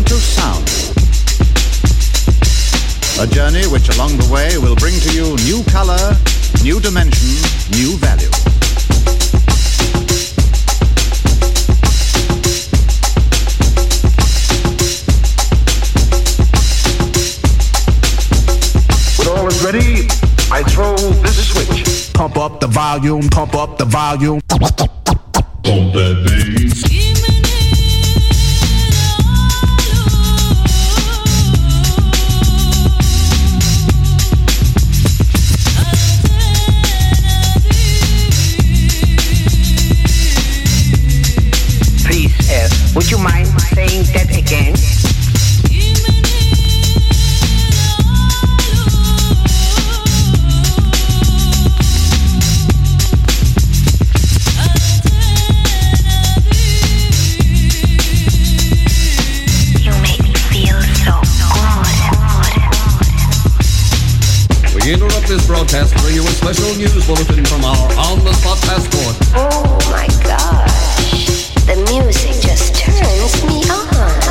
to sound. A journey which along the way will bring to you new color, new dimension, new value. When all is ready, I throw this switch. Pump up the volume, pump up the volume. Pump that bass. Would you mind saying that again? You make me feel so good. We interrupt this broadcast to bring you a special news bulletin from our on-the-spot passport. Oh my gosh. The music just turns me on.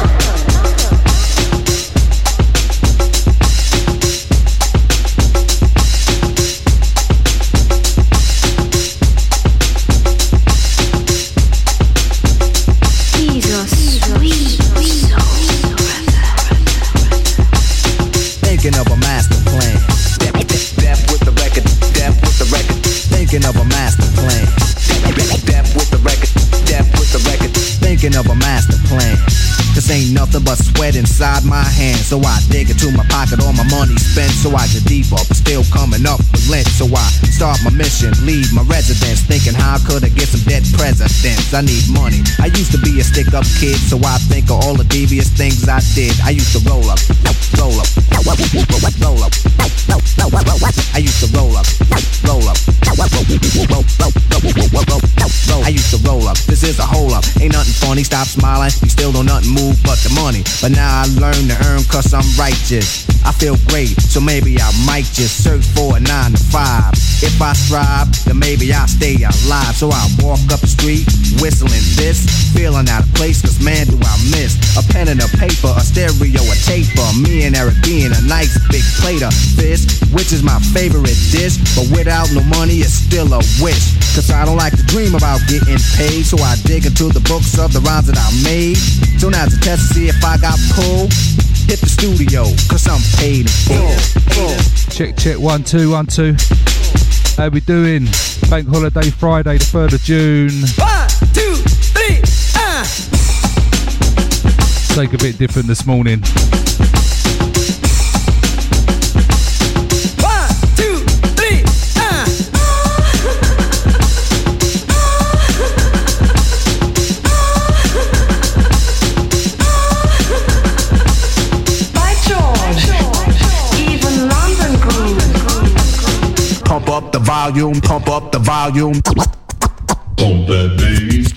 He's a sweet soul. Thinking of a master plan. Death with the record. Death with the record. Thinking of a master plan. Death with the record. Death with the record. Thinking of a master plan. This ain't nothing but sweat inside my hands. So I dig into my pocket, all my money spent. So I get deeper, but still coming up with lint. So I start my mission, leave my residence. Thinking how could I get some dead presidents? I need money. I used to be a stick-up kid, so I think of all the devious things I did. I used to roll up, roll up, roll up. I used to roll up, roll up, I used to roll up. This is a hole up. Ain't nothing funny. Stop smiling. You still don't nothing move but the money. But now I learn to earn cause I'm righteous. I feel great, so maybe I might just search for a 9 to 5. If I strive, then maybe I'll stay alive. So I walk up the street, whistling this, feeling out of place, cause man do I miss a pen and a paper, a stereo, a taper. Me and Eric being a nice big plate of fish, which is my favorite dish. But without no money, it's still a wish. Cause I don't like to dream about getting paid. So I dig into the books of the rhymes that I made. So now's a test to see if I got pulled. Hit the studio, cause I'm paid in full. Check, 1 2 1 2. How we doing? Bank holiday Friday, the 3rd of June. 1 2 3. Take a bit different this morning. 1 2 3. By George, even London grooves. Pump up the volume, pump up the volume. Pump that bass.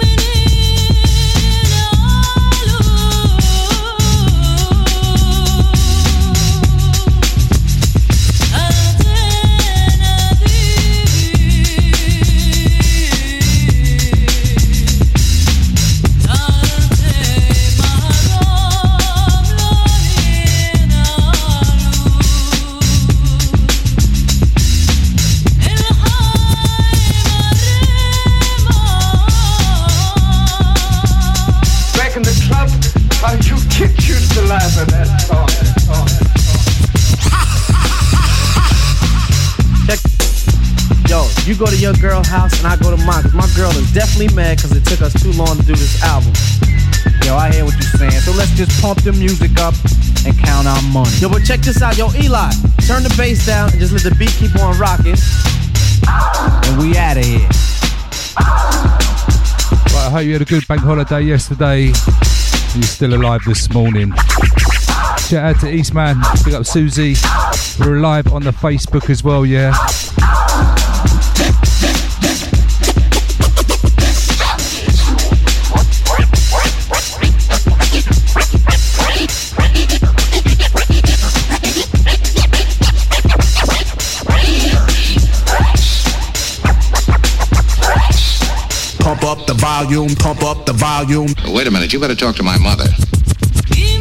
You go to your girl house and I go to mine, cause my girl is definitely mad cause it took us too long to do this album. Yo, I hear what you're saying, so let's just pump the music up and count our money. Yo, but check this out, yo, Eli, turn the bass down and just let the beat keep on rocking. And we outta here. Right, I hope you had a good bank holiday yesterday. You're still alive this morning. Shout out to Eastman, pick up Susie. We're live on the Facebook as well, yeah. Pump up the volume, pump up the volume. Wait a minute, you better talk to my mother.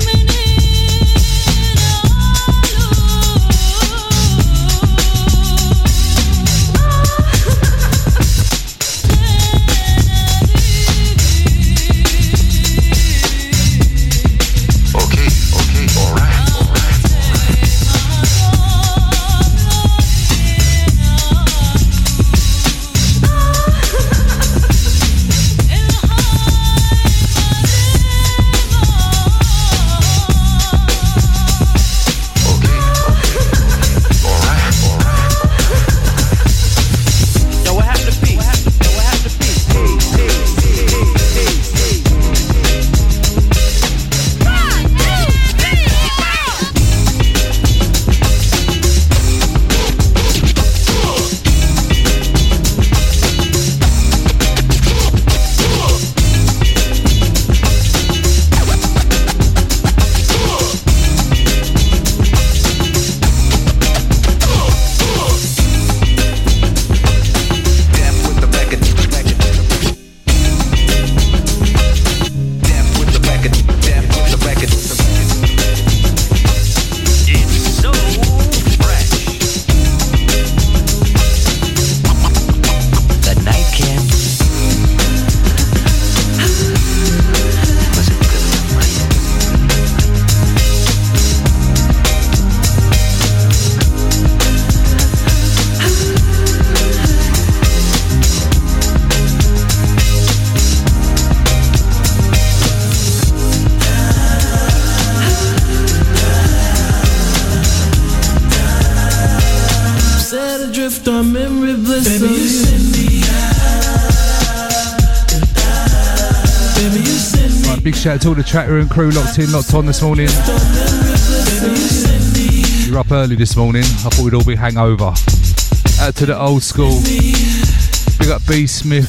Baby, you send me baby, you send me. Right, big shout out to all the chat room crew locked in, locked on this morning. You're up early this morning. I thought we'd all be hangover. Out to the old school. Big up B Smith.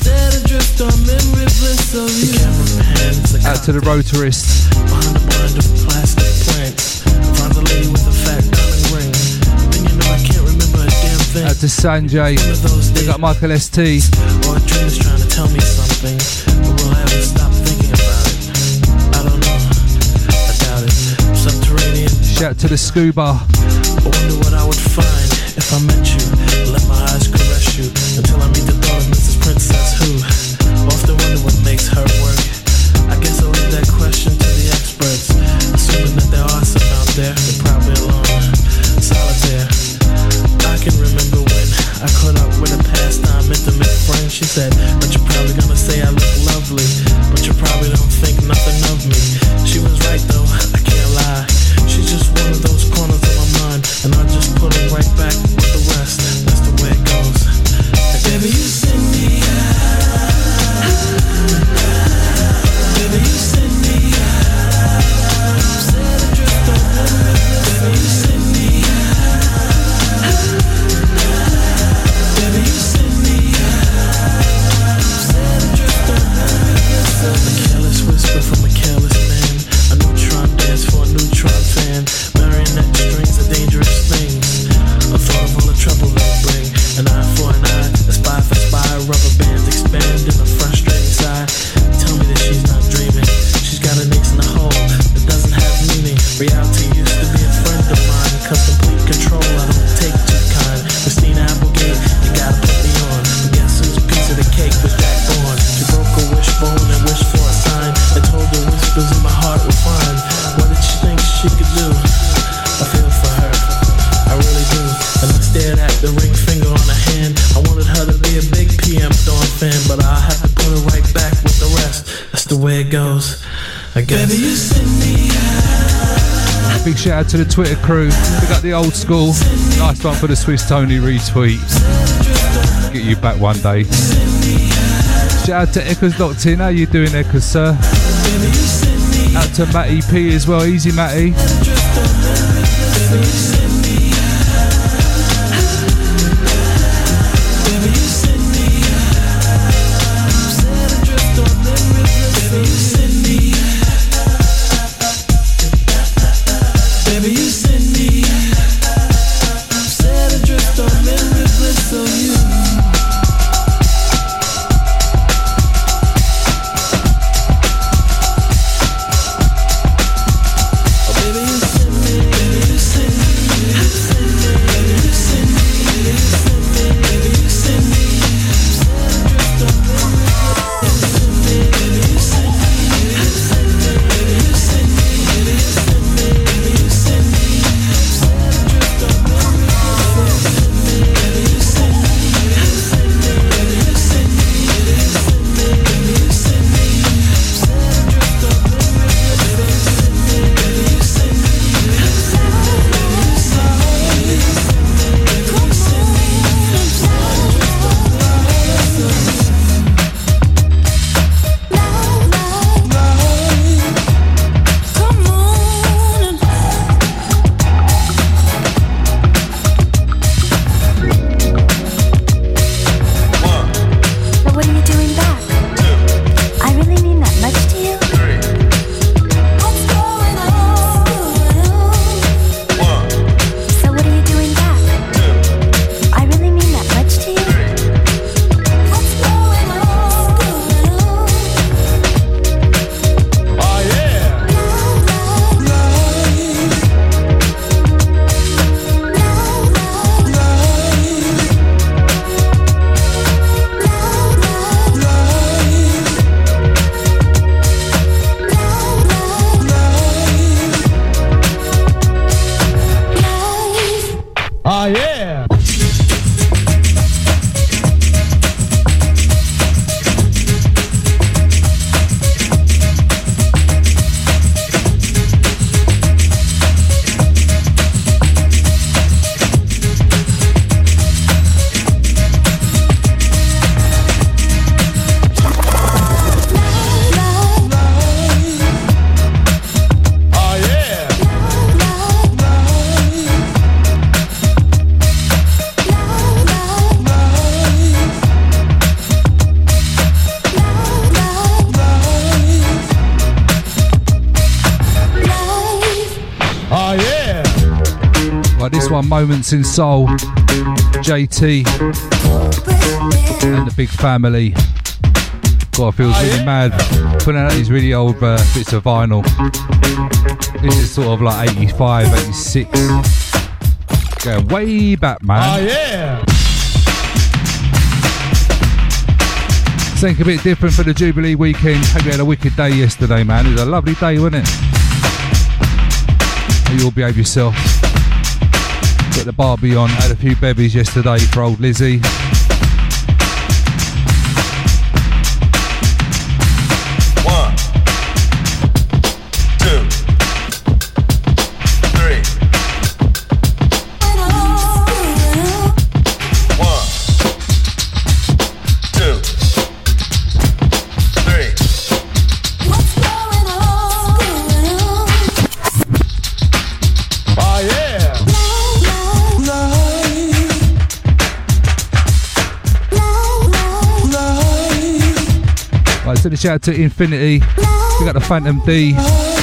Out to the rotarist. Behind a blind of plastic plants, finds a lady with a fat diamond ring. Then you know I can't remember a damn thing. Out to Sanjay. Big up Michael ST. Or a dream is trying to tell me something, but will I ever stop thinking about it? I don't know. I doubt it. Subterranean. Shout to the scuba. I wonder what I would find if I met you. Let my eyes caress you until I meet the thought of Mrs. Princess who often wonder what makes her work. I guess I'll leave that question to the experts, assuming that there are some out there. They're probably alone, solitaire. I can remember when I caught up with a pastime intimate friend. She said, but you're probably gonna say I look lovely, but you probably don't think nothing of me. She was right though, I can't lie. She's just one of those corners of my mind, and I just put her right back with the rest. That's the way it goes. Baby, you send me baby, you send me said I drift on the river. Baby, you send me baby, you send me said I drift on the river. A careless whisper from a careless man, a neutron dance for a neutron fan. Marionette strings are dangerous things. A thought of all the trouble they bring. An eye for an eye, a spy for spy. Rubber bands expand in a frustrating sigh. Tell me that she's not dreaming. She's got an ace in the hole that doesn't have meaning. Reality used to be a friend of mine. Cause complete control I don't take too kind. Christina Applegate, you gotta put me on. But guess whose piece of the cake was Jack Bourne? She broke a wishbone and wished for a sign. I told her whispers in my heart were fine. What did she think she could do? I feel for her, I really do. And I stared at the ring finger on her hand. I wanted her to be a big PM Dawn fan, but I'll have to put her right back with the rest. That's the way it goes, I guess. Baby, you send me Big shout out to the Twitter crew. Big up the old school. Nice one for the Swiss Tony retweet. Get you back one day. Shout out to Eckers locked in. How you doing, Eckers, sir? Out to Matty P as well. Easy, Matty. baby, you send me. Said adrift on memory bliss of you. Oh, baby, you send me. Baby, you send me. But this one, Moments in Soul, JT and the Big Family. God, it feels really mad putting out these really old bits of vinyl. This is sort of like 85, 86. Going way back, man. Oh, yeah. Something a bit different for the Jubilee weekend. Hope you had a wicked day yesterday, man. It was a lovely day, wasn't it? Hope you all behave yourself. Got the Barbie on. Had a few bevies yesterday for old Lizzie. Send a shout out to Infinity. We got the Phantom D.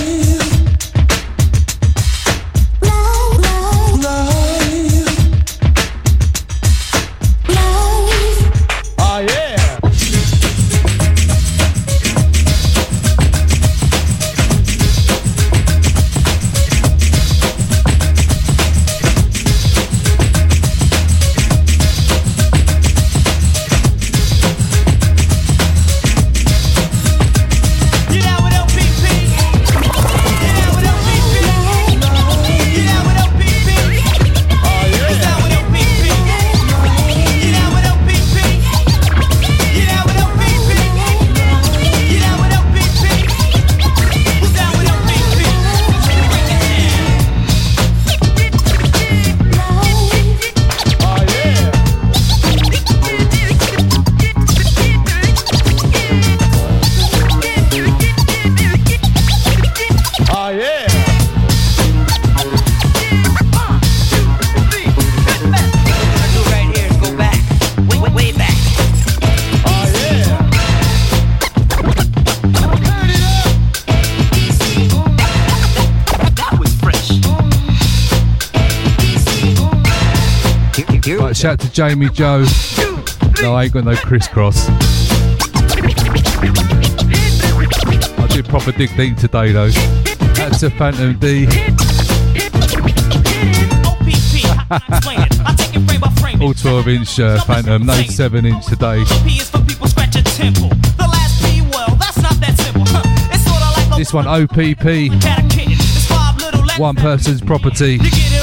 Shout out to Jamie Joe. No, I ain't got no crisscross. I did proper dig deep today though. That's a Phantom D. All 12-inch Phantom, no 7-inch today. This one OPP. One person's property.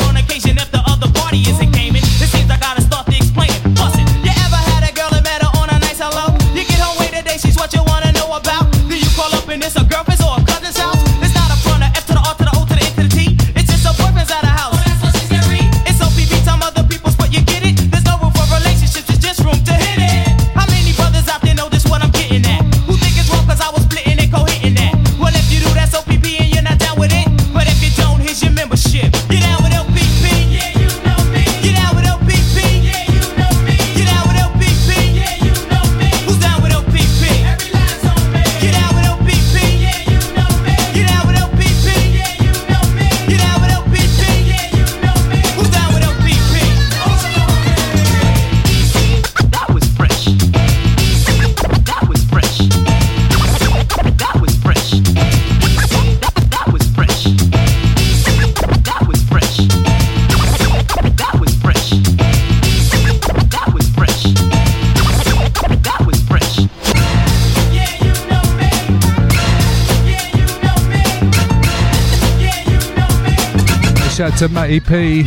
Shout out to Matty P.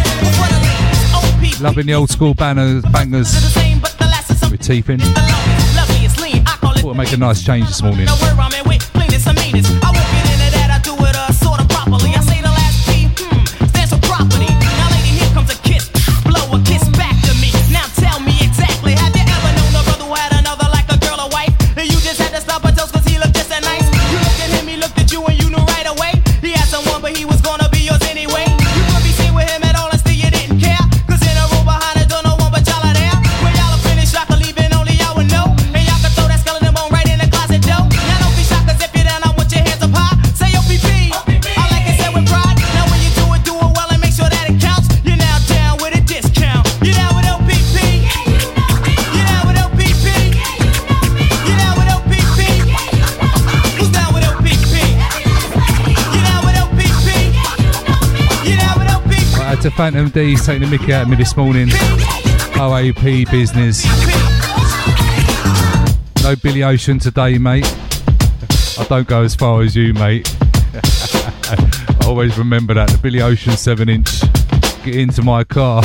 Loving the old school bangers with teeth in. Thought I'd make a nice change this morning. Hands up to Phantom D, he's taking the mickey out of me this morning. OAP business. No Billy Ocean today, mate. I don't go as far as you, mate. I always remember that, the Billy Ocean 7-inch. Get into my car.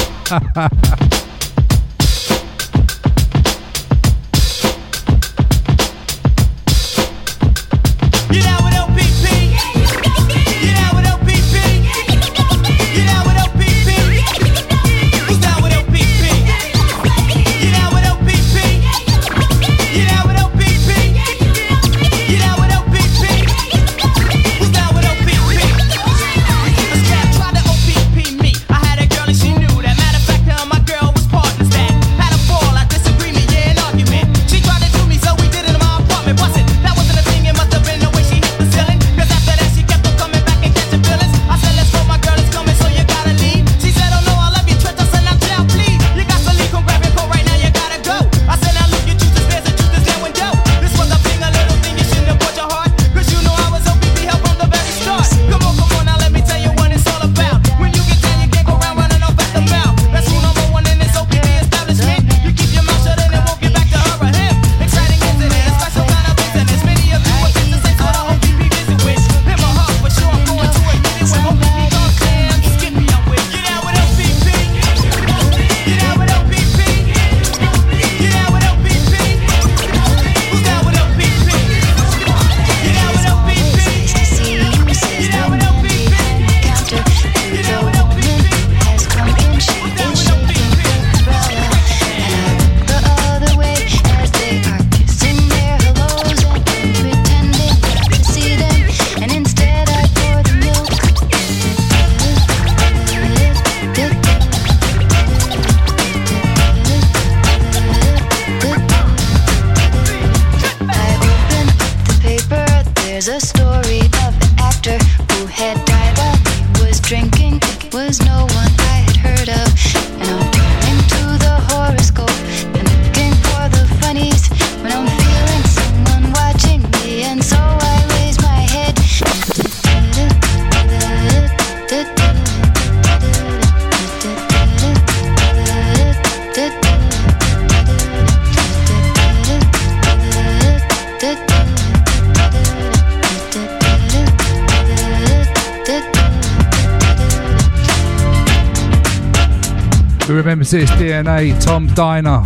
Who remembers this? DNA, Tom Diner.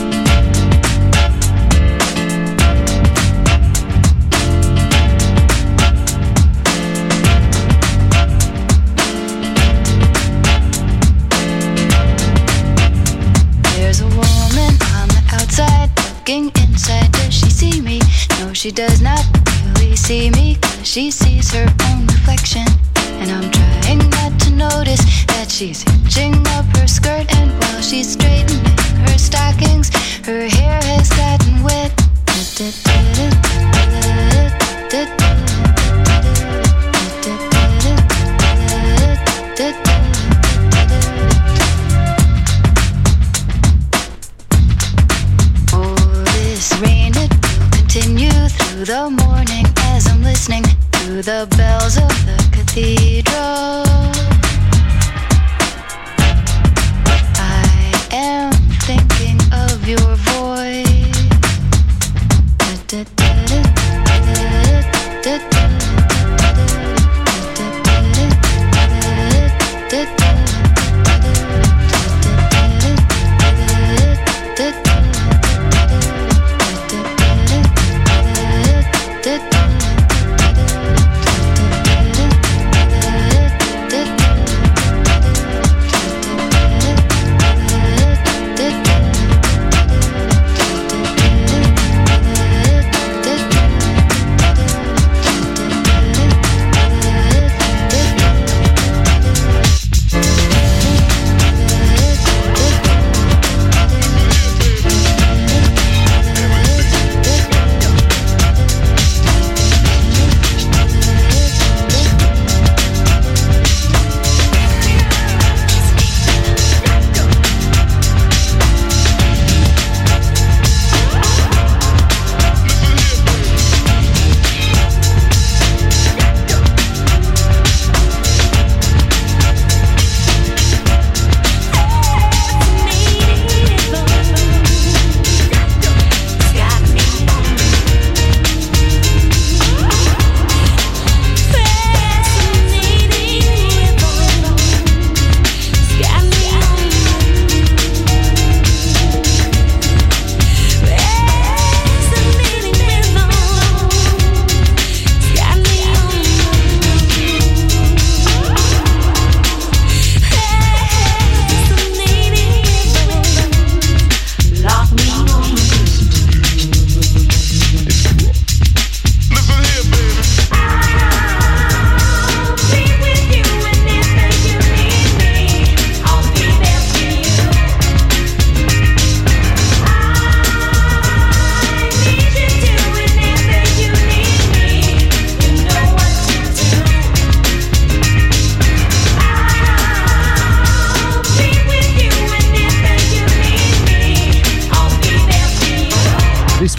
There's a woman on the outside looking inside. Does she see me? No, she does not really see me, 'cause she sees her own reflection. And I'm trying not to notice that she's hitching up her skirt, and while she's straightening her stockings, her hair has gotten wet. Oh, this rain, it will continue through the morning as I'm listening to the bells of the cathedral. I am thinking of your voice.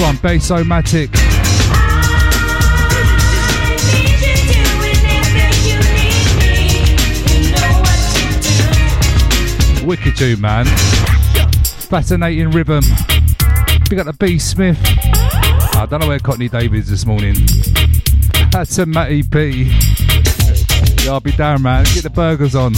one, Bass-O-Matic. Wicked tune, man. Fascinating rhythm. We got the B Smith. I don't know where Courtney Davies this morning. That's a Matty P. Yeah, I'll be down, man. Get the burgers on.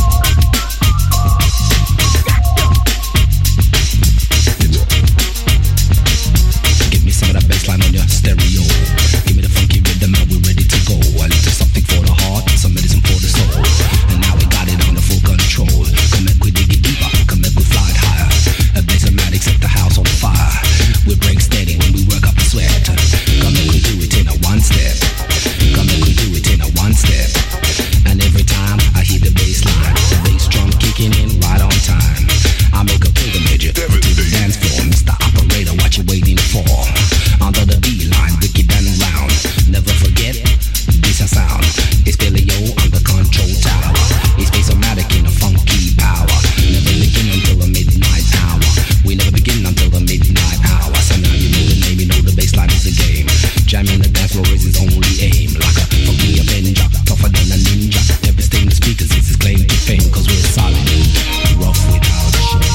Give me some of that bassline on your stereo. Give me the funky rhythm and we're ready to go. A little something for the heart, some medicine for the soul. And now we got it under full control. Come and we dig it deeper, come and we fly it higher. A Bass-O-Matic set the house on fire. We break steady when we work up the sweat. Come and we do it in a one step. Come and we do it in a one step. And every time I hear the bass line, the bass drum kicking in right on time. I make a pilgrimage to the dance floor. Mr. Operator, what you waiting for? Under the B-line, wicked and round. Never forget, this a sound. It's Billy O on the control tower. It's Bass-O-Matic in a funky power. Never begin until the midnight hour. We never begin until the midnight hour. So now you know the name, you know the bassline is the game. Jamming the dance floor is his only aim. Like a funky Avenger, tougher than a ninja. Devastating the speakers is his claim to fame. Cause we're solid, rough without shame.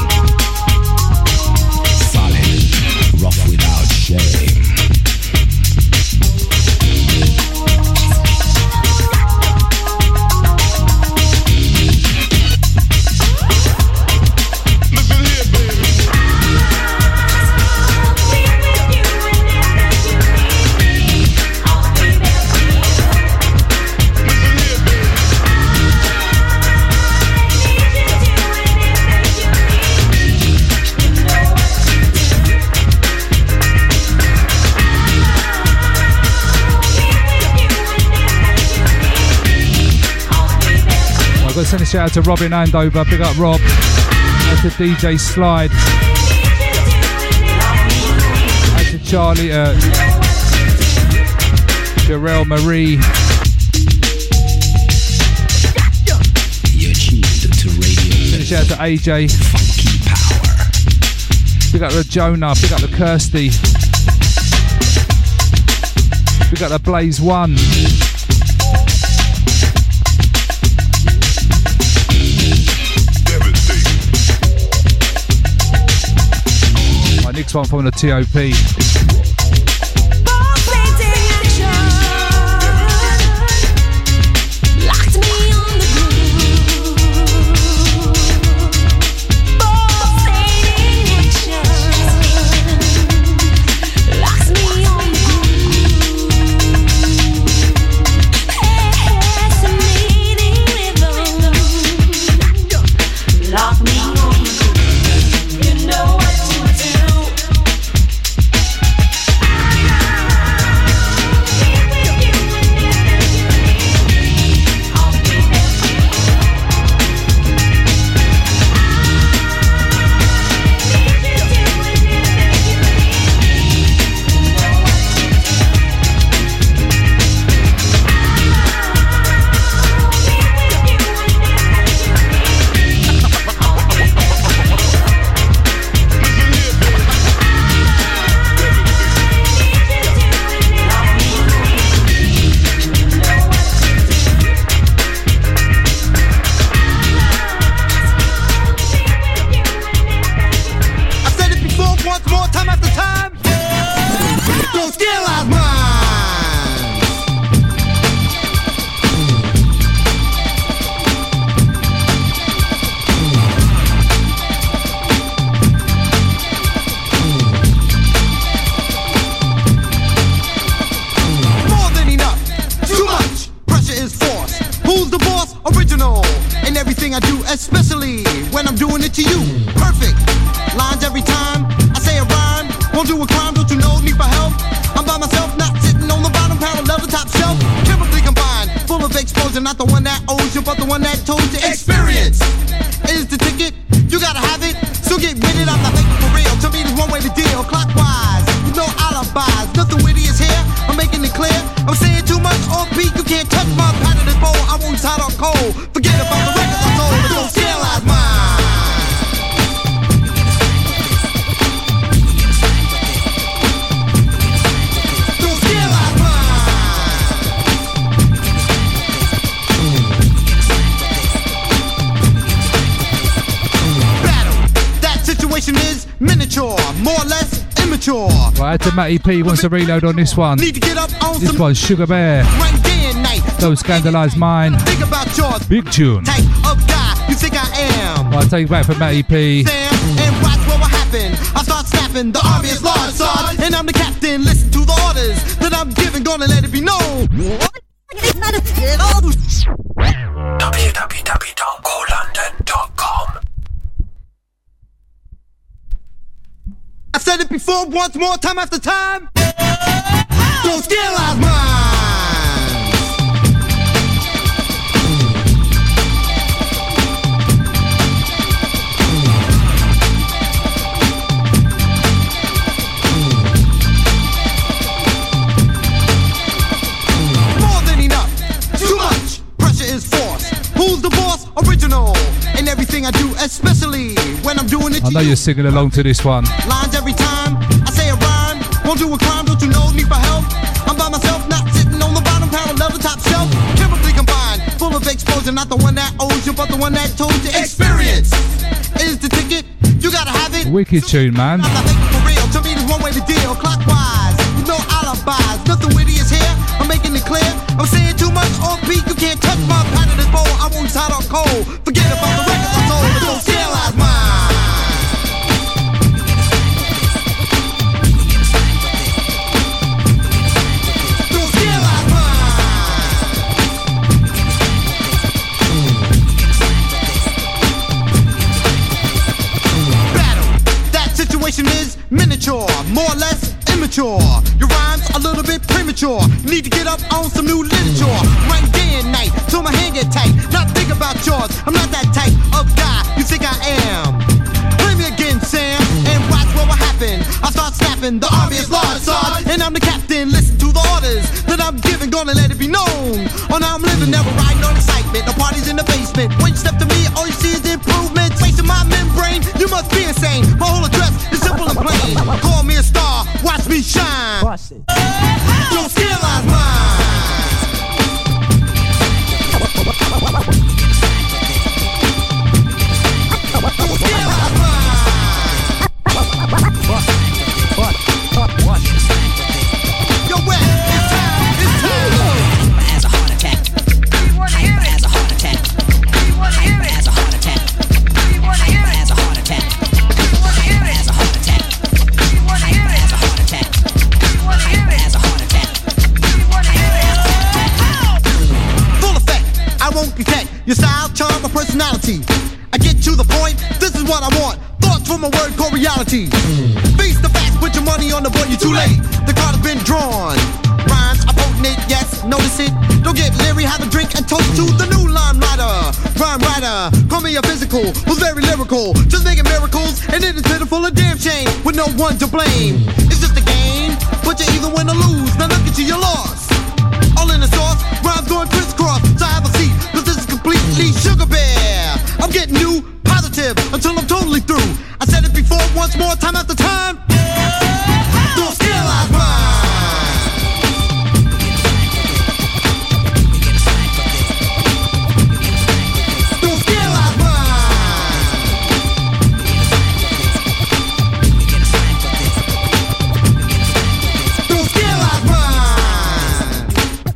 Solid, rough without shame. I've got to send a shout out to Robin Andover. Big up Rob. Out to DJ Slide. Out to Charlie, Jarrell Marie. You're tuned to radio. Send a shout out to AJ. Funky power. Big up the Jonah. Big up the Kirsty. Big up the Blaze One. Next one from the TOP. Especially when I'm doing it to you. Perfect lines every time I say a rhyme. Won't do a crime, don't you know? Need for help. I'm by myself, not sitting on the bottom, parallel the top shelf. Chemically combined, full of exposure. Not the one that owes you, but the one that told you. Experience is the ticket. You gotta have it, so get with it. I'm not making for real. To me, there's one way to deal. Clockwise, with no alibis. Nothing witty is here. I'm making it clear. I'm saying too much off beat. You can't touch my patented bowl. I won't hot or cold. Forget about the record I sold. Don't sterilize mine. more or less immature. Right, to Matty P wants to reload on this one. Need to get up on This some one's Sugar Bear. right day and night. Don't Scandalise Mine. Think about yours. Big tune. Type of guy you think I am. Right, take it back for Matty P. Sam, and watch what will happen. I start snapping. The army is large, Sarge, and I'm the captain. Listen to the orders that I'm giving. Gonna let it be known. www.golondon.com. I said it before, once more, time after time. Don't scandalize mine. More than enough, too much. Pressure is force. Who's the boss? Original. In everything I do, especially when I'm doing it. I know you're singing along to this one. Lines every time I say a rhyme. Won't do a crime, don't you know? Need for help. I'm by myself, not sitting on the bottom, parallel the top shelf. Chemically combined, full of exposure. Not the one that owes you, but the one that told you. Experience is the ticket. You gotta have it. Wicked tune, man. I'm not thinking for real. To me, there's one way to deal. Clockwise, with no alibis. Nothing witty is here. I'm making it clear. I'm saying too much on beat. You can't touch my pattern is bold. I won't hot or cold. Forget about the records I sold. Don't scandalize mine. Is miniature, more or less immature. Your rhymes a little bit premature. Need to get up on some new literature. Right day and night, till my hand get tight. Not think about yours. I'm not that type of guy you think I am. Play me again, Sam, and watch what will happen. I start snapping. The army is large, Sarge, and I'm the captain. Listen to the orders that I'm giving. Gonna let it be known. On how I'm living, never riding on excitement. No parties in the basement. When you step to me, all you see is improvements. Wasting my membrane, you must be insane. My whole address is simple and plain. Call me a star, watch me shine. Don't scandalize mine. Don't scandalize mine. Yo, wet, it's time, it's time. As a heart attack. As a heart attack. As a heart attack. As a heart attack. As a heart attack. As a heart attack. As a heart attack. Full effect, I won't detect your style, charm, or personality. I get to the point, this is what I want. Thoughts from a word called reality. Face the facts, put your money on the board, you're too late. The card has been drawn. Rhymes are potent, yes, notice it. Don't get leery, have a drink and toast to the new limelighter. Rhyme writer, call me a physical, who's very lyrical. Just making miracles, and it is pitiful, a damn shame, with no one to blame. It's just a game, but you either win or lose. Now look at you, you're lost. All in the sauce, rhymes going crisscross. So have a seat, cause this is completely Sugar Bear. I'm getting new, positive, until I'm totally through. I said it before, once more, time after time. Don't scandalize mine. Don't scandalize mine. Don't scandalize mine.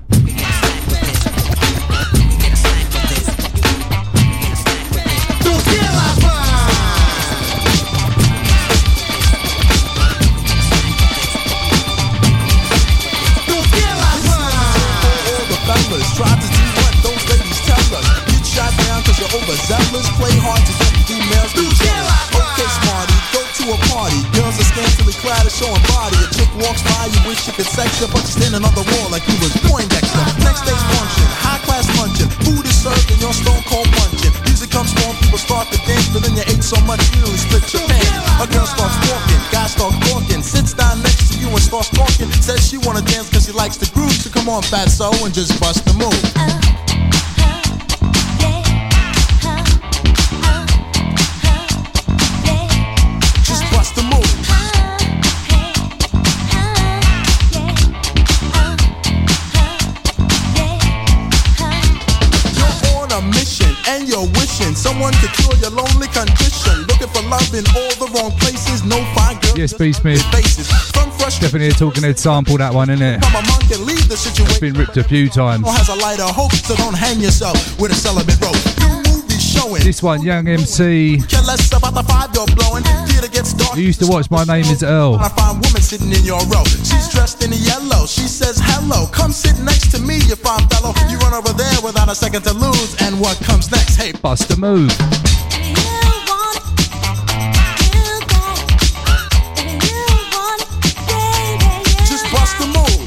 Don't scandalize mine. Don't scandalize All the fellas try to do what those ladies tell us. Get shot down cause you're overzealous. Play hard to get females to jealous. Okay, smarty, go to a party. Girls are scantily clad and showing body. A chick walks by, you wish you could sex her, but you're standing on the wall like you was Poindexter. Next day's function, high class luncheon. Food is served and you're stone cold punching. Music comes on, people start to dance, but then you ate so much you nearly split your pants. A girl starts walking, guy starts talking, sits down next to you and starts talking. Says she wanna dance cause she likes the groove, so come on fatso and just bust the move. Just bust the move. You're on a mission, and you're wishing someone to cure your lonely condition. Looking for love in all the wrong places. No fine girl. Yes, B Smith. Definitely a Talking Head sample, that one, isn't it? Come among and leave the situation. It's been ripped a few times. Has a lighter hope, so don't hang yourself with a celibate rope. This one, Young MC. You used to watch My Name Is Earl. I find woman sitting in your row. She's dressed in yellow. She says hello. Come sit next to me, you fine fellow. You run over there without a second to lose. And what comes next? Hey, bust a move. Just bust a move.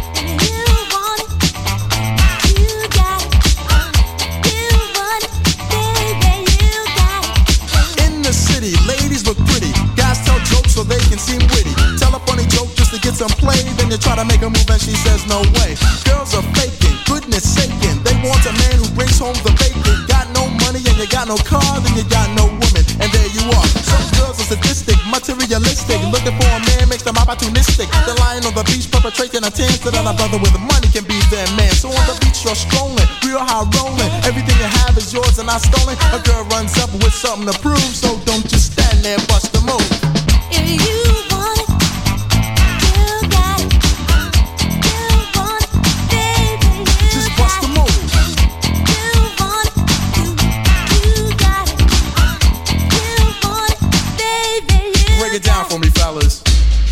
Ladies look pretty, guys tell jokes so they can seem witty. Tell a funny joke just to get some play, then you try to make a move and she says no way. Girls are faking, goodness saking. They want a man who brings home the bacon. Got no money and you got no car, then you got no woman, and there you are. Some girls are sadistic, materialistic, looking for a man makes them opportunistic. They're lying on the beach perpetrating a tan so that a brother with money can be their man. So on the beach you're strolling, real high rolling. Everything you have is yours and not stolen. A girl runs up with something to prove, so don't just stand there, bust the move. If you want it, you got it. You want it, baby, you just bust the move. You want it, you got it. You want it, baby, you break it down for me, fellas.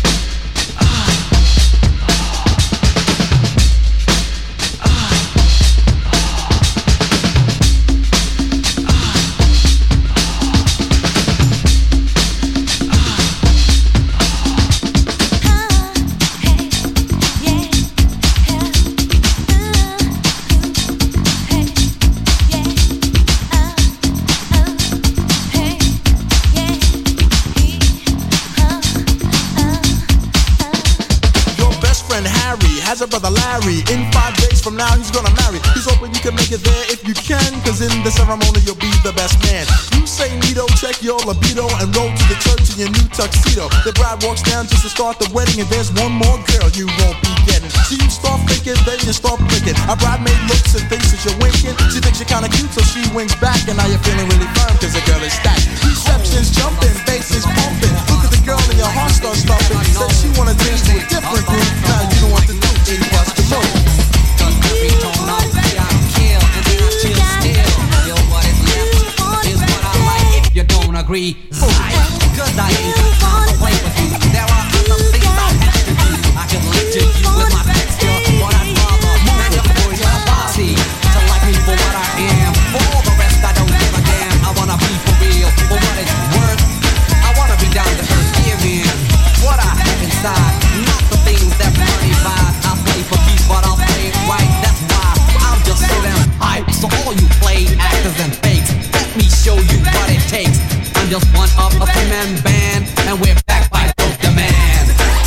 Has a brother Larry. In 5 days from now he's gonna marry. He's hoping you can make it there if you can, cause in the ceremony you'll be the best man. You say neato, check your libido, and roll to the church in your new tuxedo. The bride walks down just to start the wedding, and there's one more girl you won't be getting. So you start thinking, then you start blinking. A bridemaid looks and thinks that you're winking. She thinks you're kinda cute, so she winks back, and now you're feeling really firm cause the girl is stacked. Reception's jumping, bass is pumping. Look at the girl and your heart starts thumping. Says she wanna dance to a different group. Now you know what to do. Bust the move. Cause every tone I play I kill, and then I chill still. Feel what is left is what I like. If you don't agree, sigh. Cause I ain't got time to play with you. There are other things I have to do. I can lecture you with my texture, but I'd rather move your boy to a posse to like me for what I am. For all the rest I don't give a damn. I wanna be for real, for what it's worth. I wanna be down to earth, give in what I have inside, not the things that money buys. For keeps, but I'll play it right. That's why I'm just so damn hype. So all you play actors and fakes, let me show you what it takes. I'm just one of a three-man band, and we're back by Dope the Man.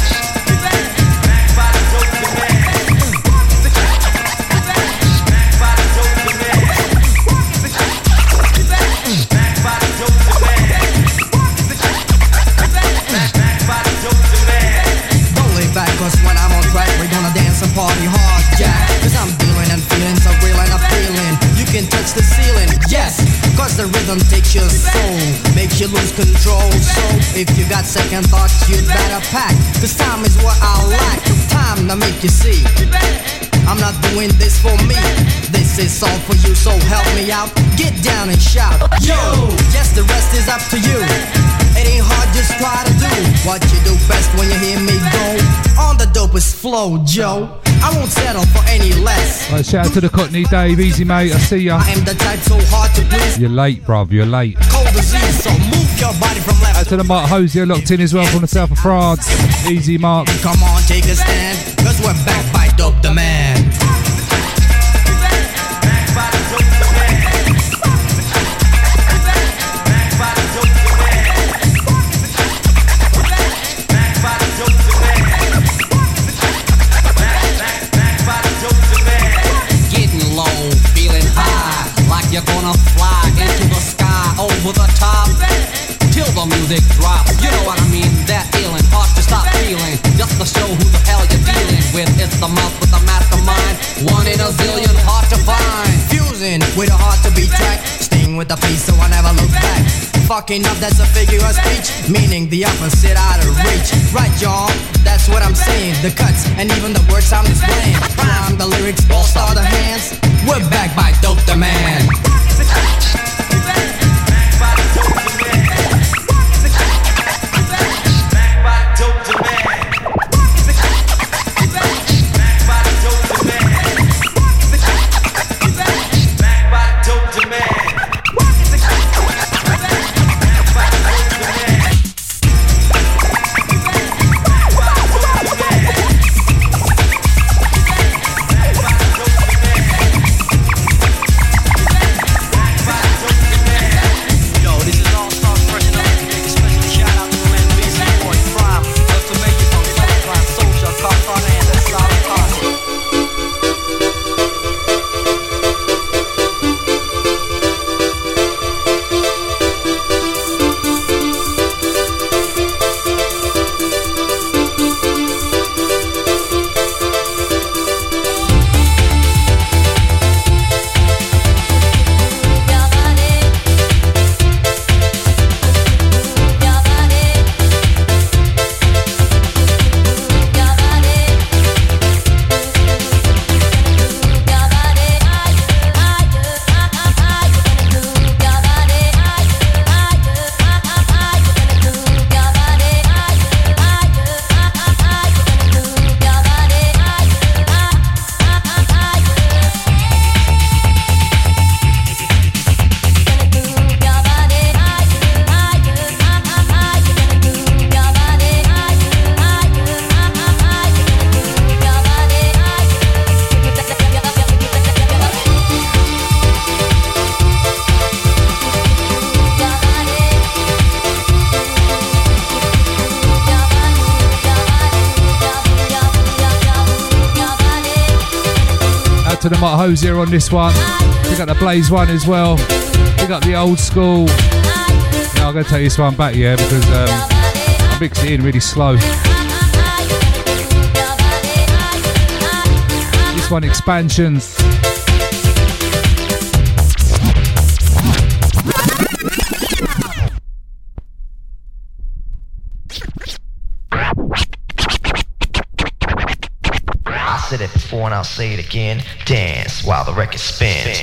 Don't lay back, cause when I'm on track, we're gonna dance and party hard, yeah. Cause I'm feeling and feeling so real and appealing. You can touch the ceiling, yes. Cause the rhythm takes your soul, makes you lose control. So if you got second thoughts, you'd better pack. Cause time is what I lack. Time to make you see I'm not doing this for me. This is all for you, so help me out. Get down and shout, yo. Yes, the rest is up to you. It ain't hard, just try to do what you do best when you hear me go on the dopest flow, Joe. I won't settle for any less. Right, shout out to the Cockney Dave, easy mate, I see ya. I am the type so hard to please. You're late, bruv, you're late. Cold disease, so move your body from left. Out to the Mark Hosier locked in as well from the south of France. Easy Mark. Come on, take a stand, cause we're back by Dope the Man. You're gonna fly into the sky over the top. feel the music drop. You know what I mean? That feeling, hard to stop feeling. Just to show who the hell you're dealing with. It's the mouth with the mastermind. One in a zillion, hard to find. Fusing with a heart to be tracked. Sting with a piece so I never look back. Fucking up, that's a figure of speech. Meaning the opposite out of reach. Right, y'all, that's what I'm saying. The cuts and even the words I'm displaying. Rhyme, the lyrics, all star the hands. We're back by Dope the Man. To the Mott Hosier on this one. We got the Blaze one as well. We got the old school. Now I'm going to take this one back, yeah, because I mixed it in really slow. This one, Expansions. Said it before and I'll say it again. Dance while the record spins.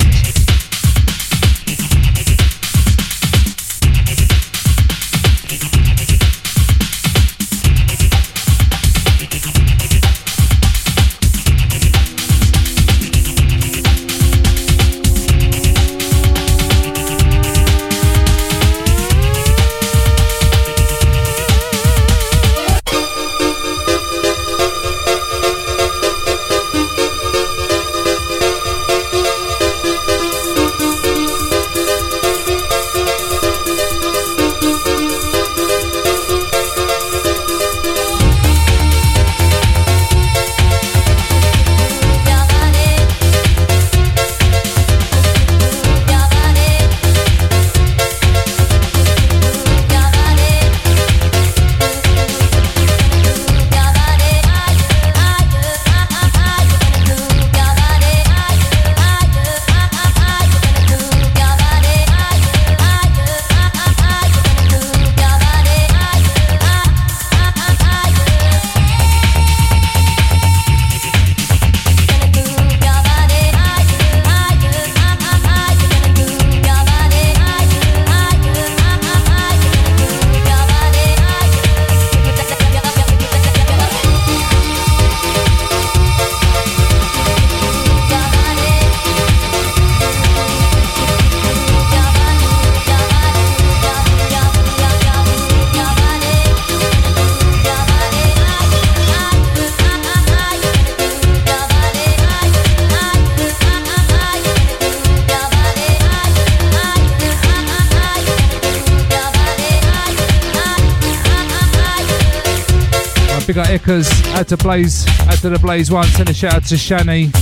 Big up Ickers, out to the Blaze one, send a shout out to Shani.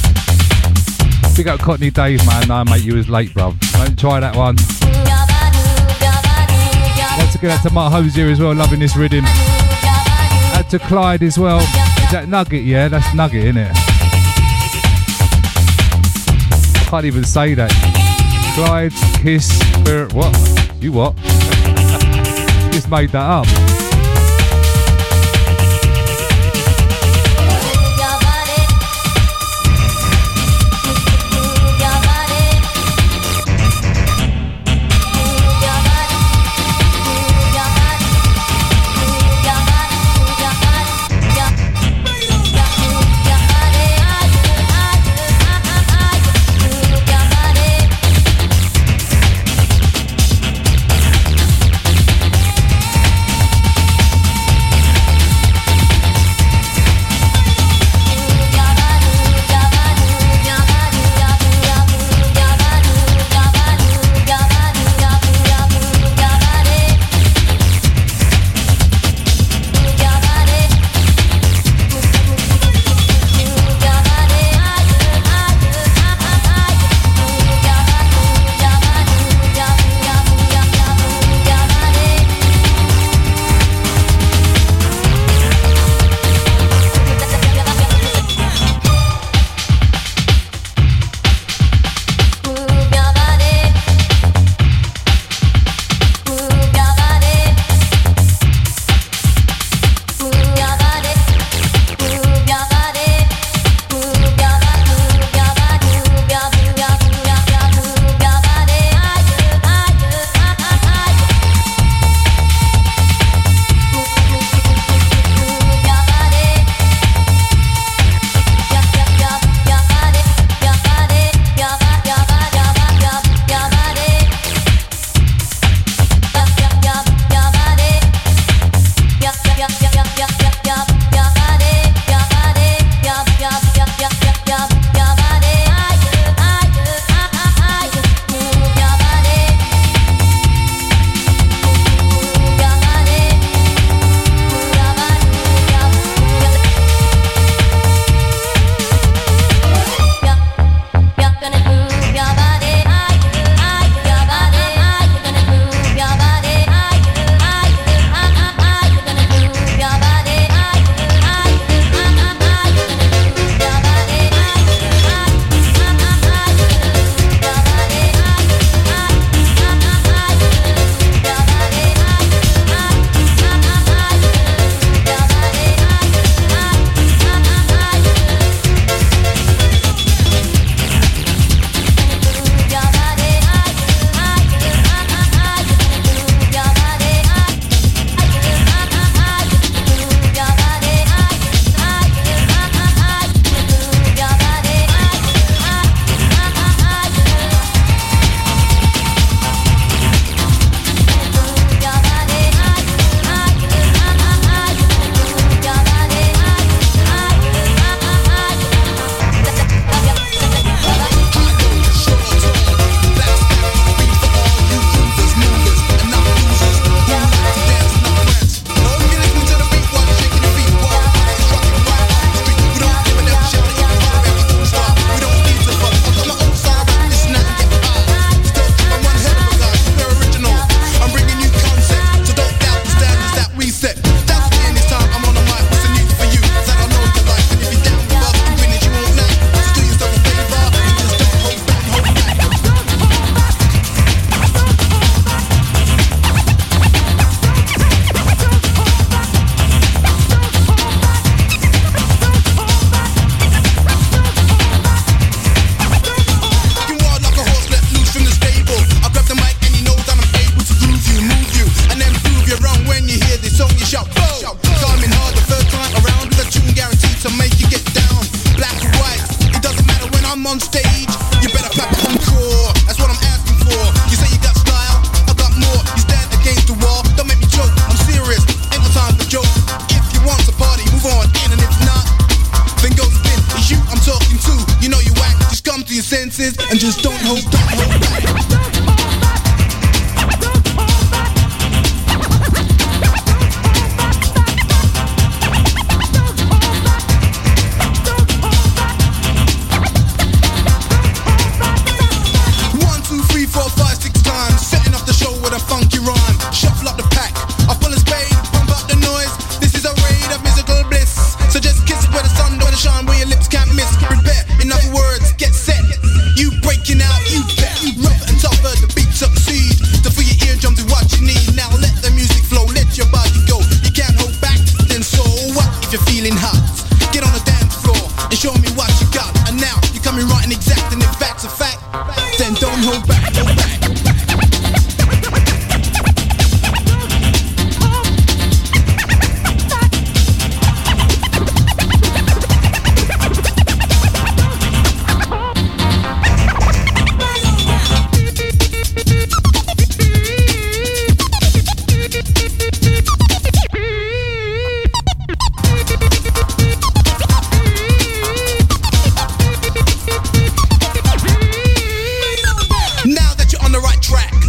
Big up Cockney Dave, man. No, mate, you was late, bruv. Don't try that one. Once to get out to Mark Hosier as well, loving this rhythm. Out to Clyde as well. Is that Nugget? Yeah, that's Nugget, isn't it? Can't even say that. Clyde, Kiss, Spirit, what? You what? Just made that up.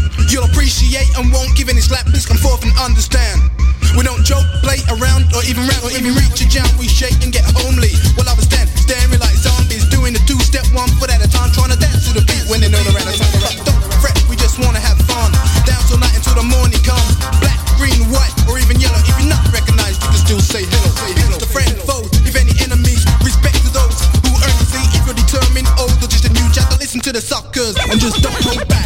You'll appreciate and won't give any slap. Please come forth and understand. We don't joke, play around, or even rap, or even reach a jam. We shake and get homely. Well, I was staring like zombies, doing the two-step, 1 foot at a time, trying to dance to the beat when they know the right time. Don't fret, we just wanna have fun. Down till night until the morning comes. Black, green, white, or even yellow. If you're not recognized, you can still say hello. The friend, foes, if any enemies, respect to those who earn the seat. If you're determined, old or just a new chapter, listen to the suckers and just don't hold back.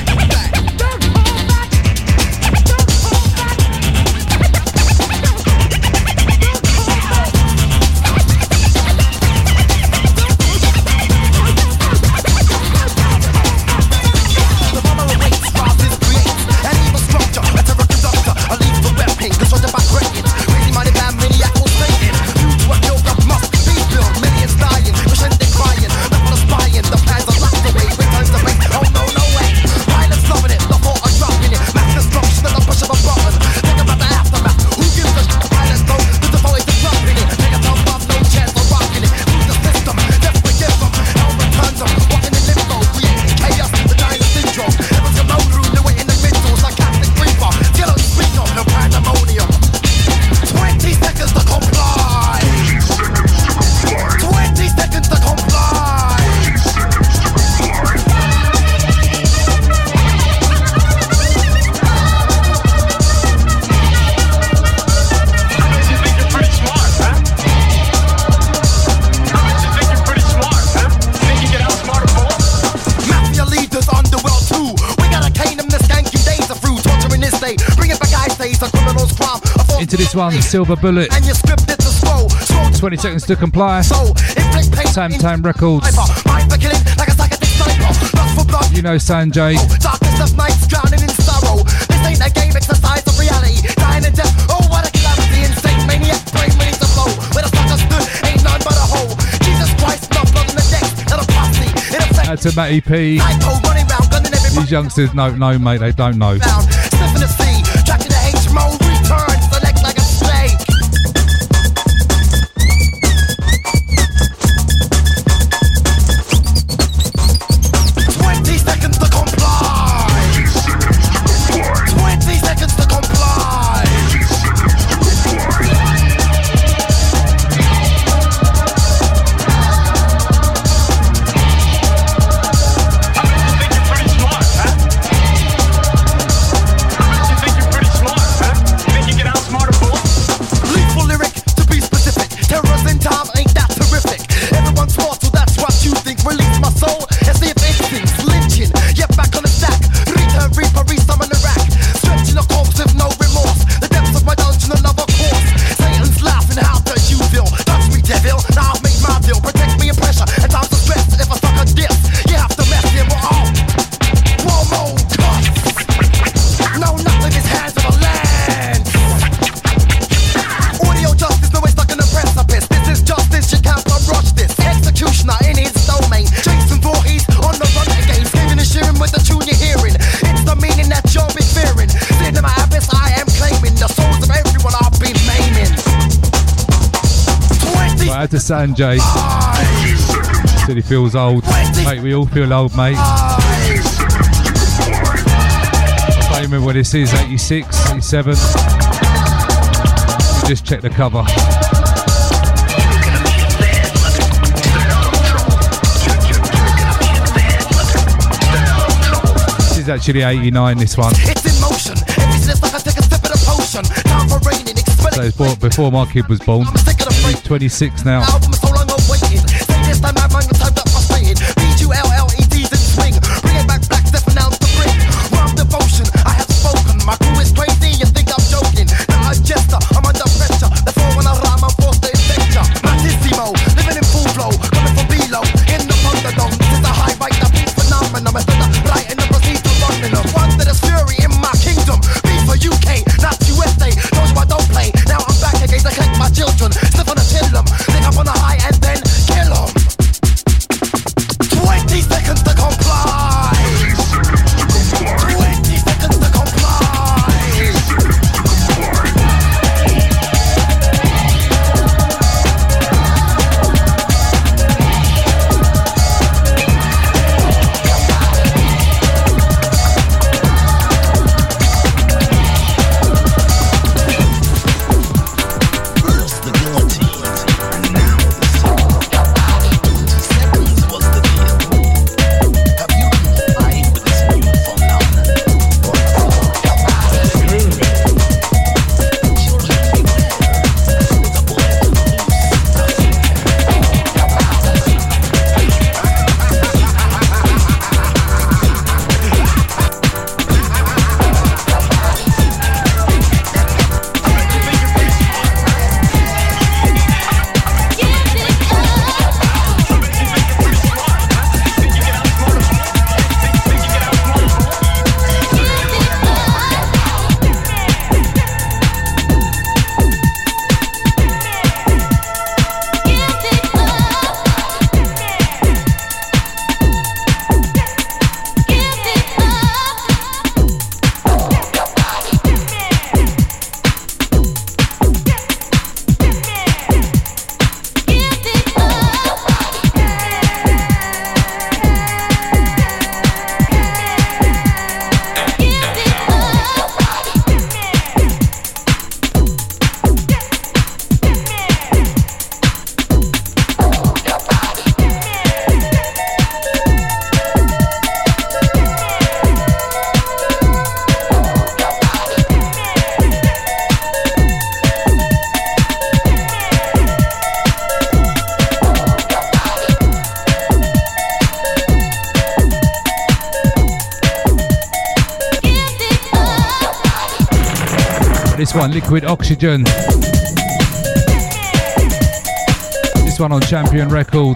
Into this one, Silver Bullet. 20 seconds to comply. Time Records. You know Sanjay. Darkness of nights drowning in sorrow. This ain't a game exercise of reality. Dying in death, oh what a calamity. Insane maniac, brain ready to blow. Where the sucker stood ain't none but a hole. Jesus Christ, no blood in the neck. And a posse in effect. Out to Matty P. These youngsters don't know, mate, they don't know. Sniffing the sea, tracking the HMO, return, select like a snake. To Sanjay. Said he feels old. Mate, we all feel old, mate. I don't remember what this is, 86, 87. Just check the cover. This is actually 89, this one. It's in motion. Like I take a sip of the potion. Time for raining. So it's before my kid was born. He's 26 now. Album so long awaited. Say this time my mind timed up frustrated. BULLEDs in swing. Bring it back, black step announce the bring. Wrong devotion, I have spoken. My crew is crazy, you think I'm joking. Not a jester, I'm under pressure. Therefore when I rhyme, I'm forced to adventure. Matissimo, living in full flow. Coming from below, in the Thunderdome. This is a high right, that beat phenomenon. Method of right in the proceed to running them. One that is fury in my kingdom. Be for UK, not USA. Told you I don't play. Now I'm back again to collect my children. Slip on a tendulum. Think up on a high This one, Liquid Oxygen. This one on Champion Records.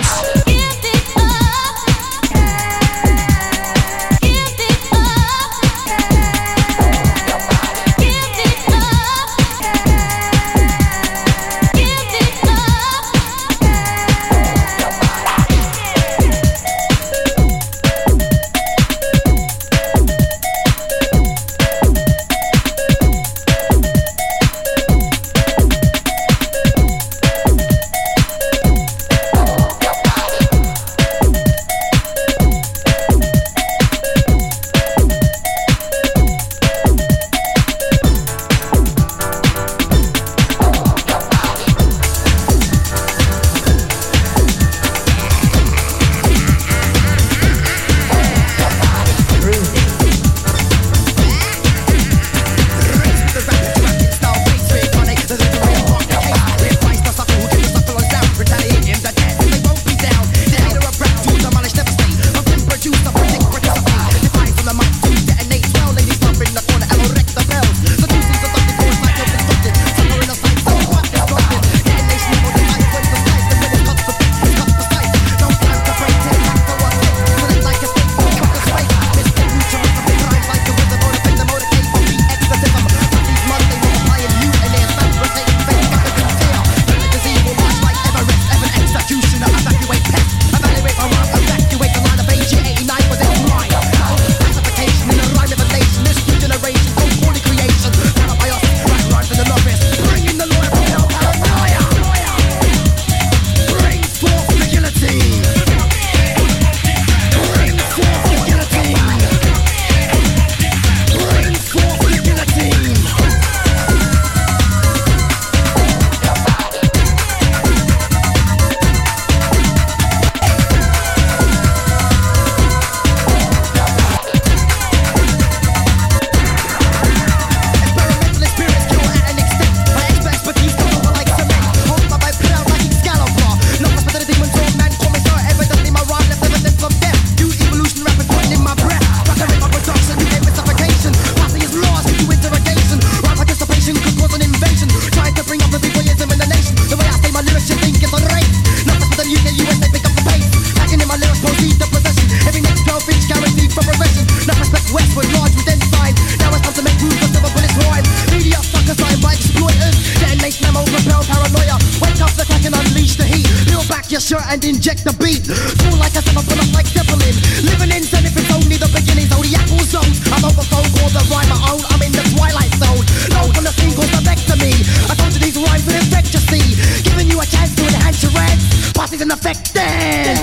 And inject the beat. Feel like a step up like Zeppelin. Living in sin if it's only the beginning. Zodiac zone. I'm overthrown, cause I rhyme my own. I'm in the twilight zone. Known from the scene called the me. I told you these rhymes will infect your see. Giving you a chance to enhance your rants. Posse's an effect dance.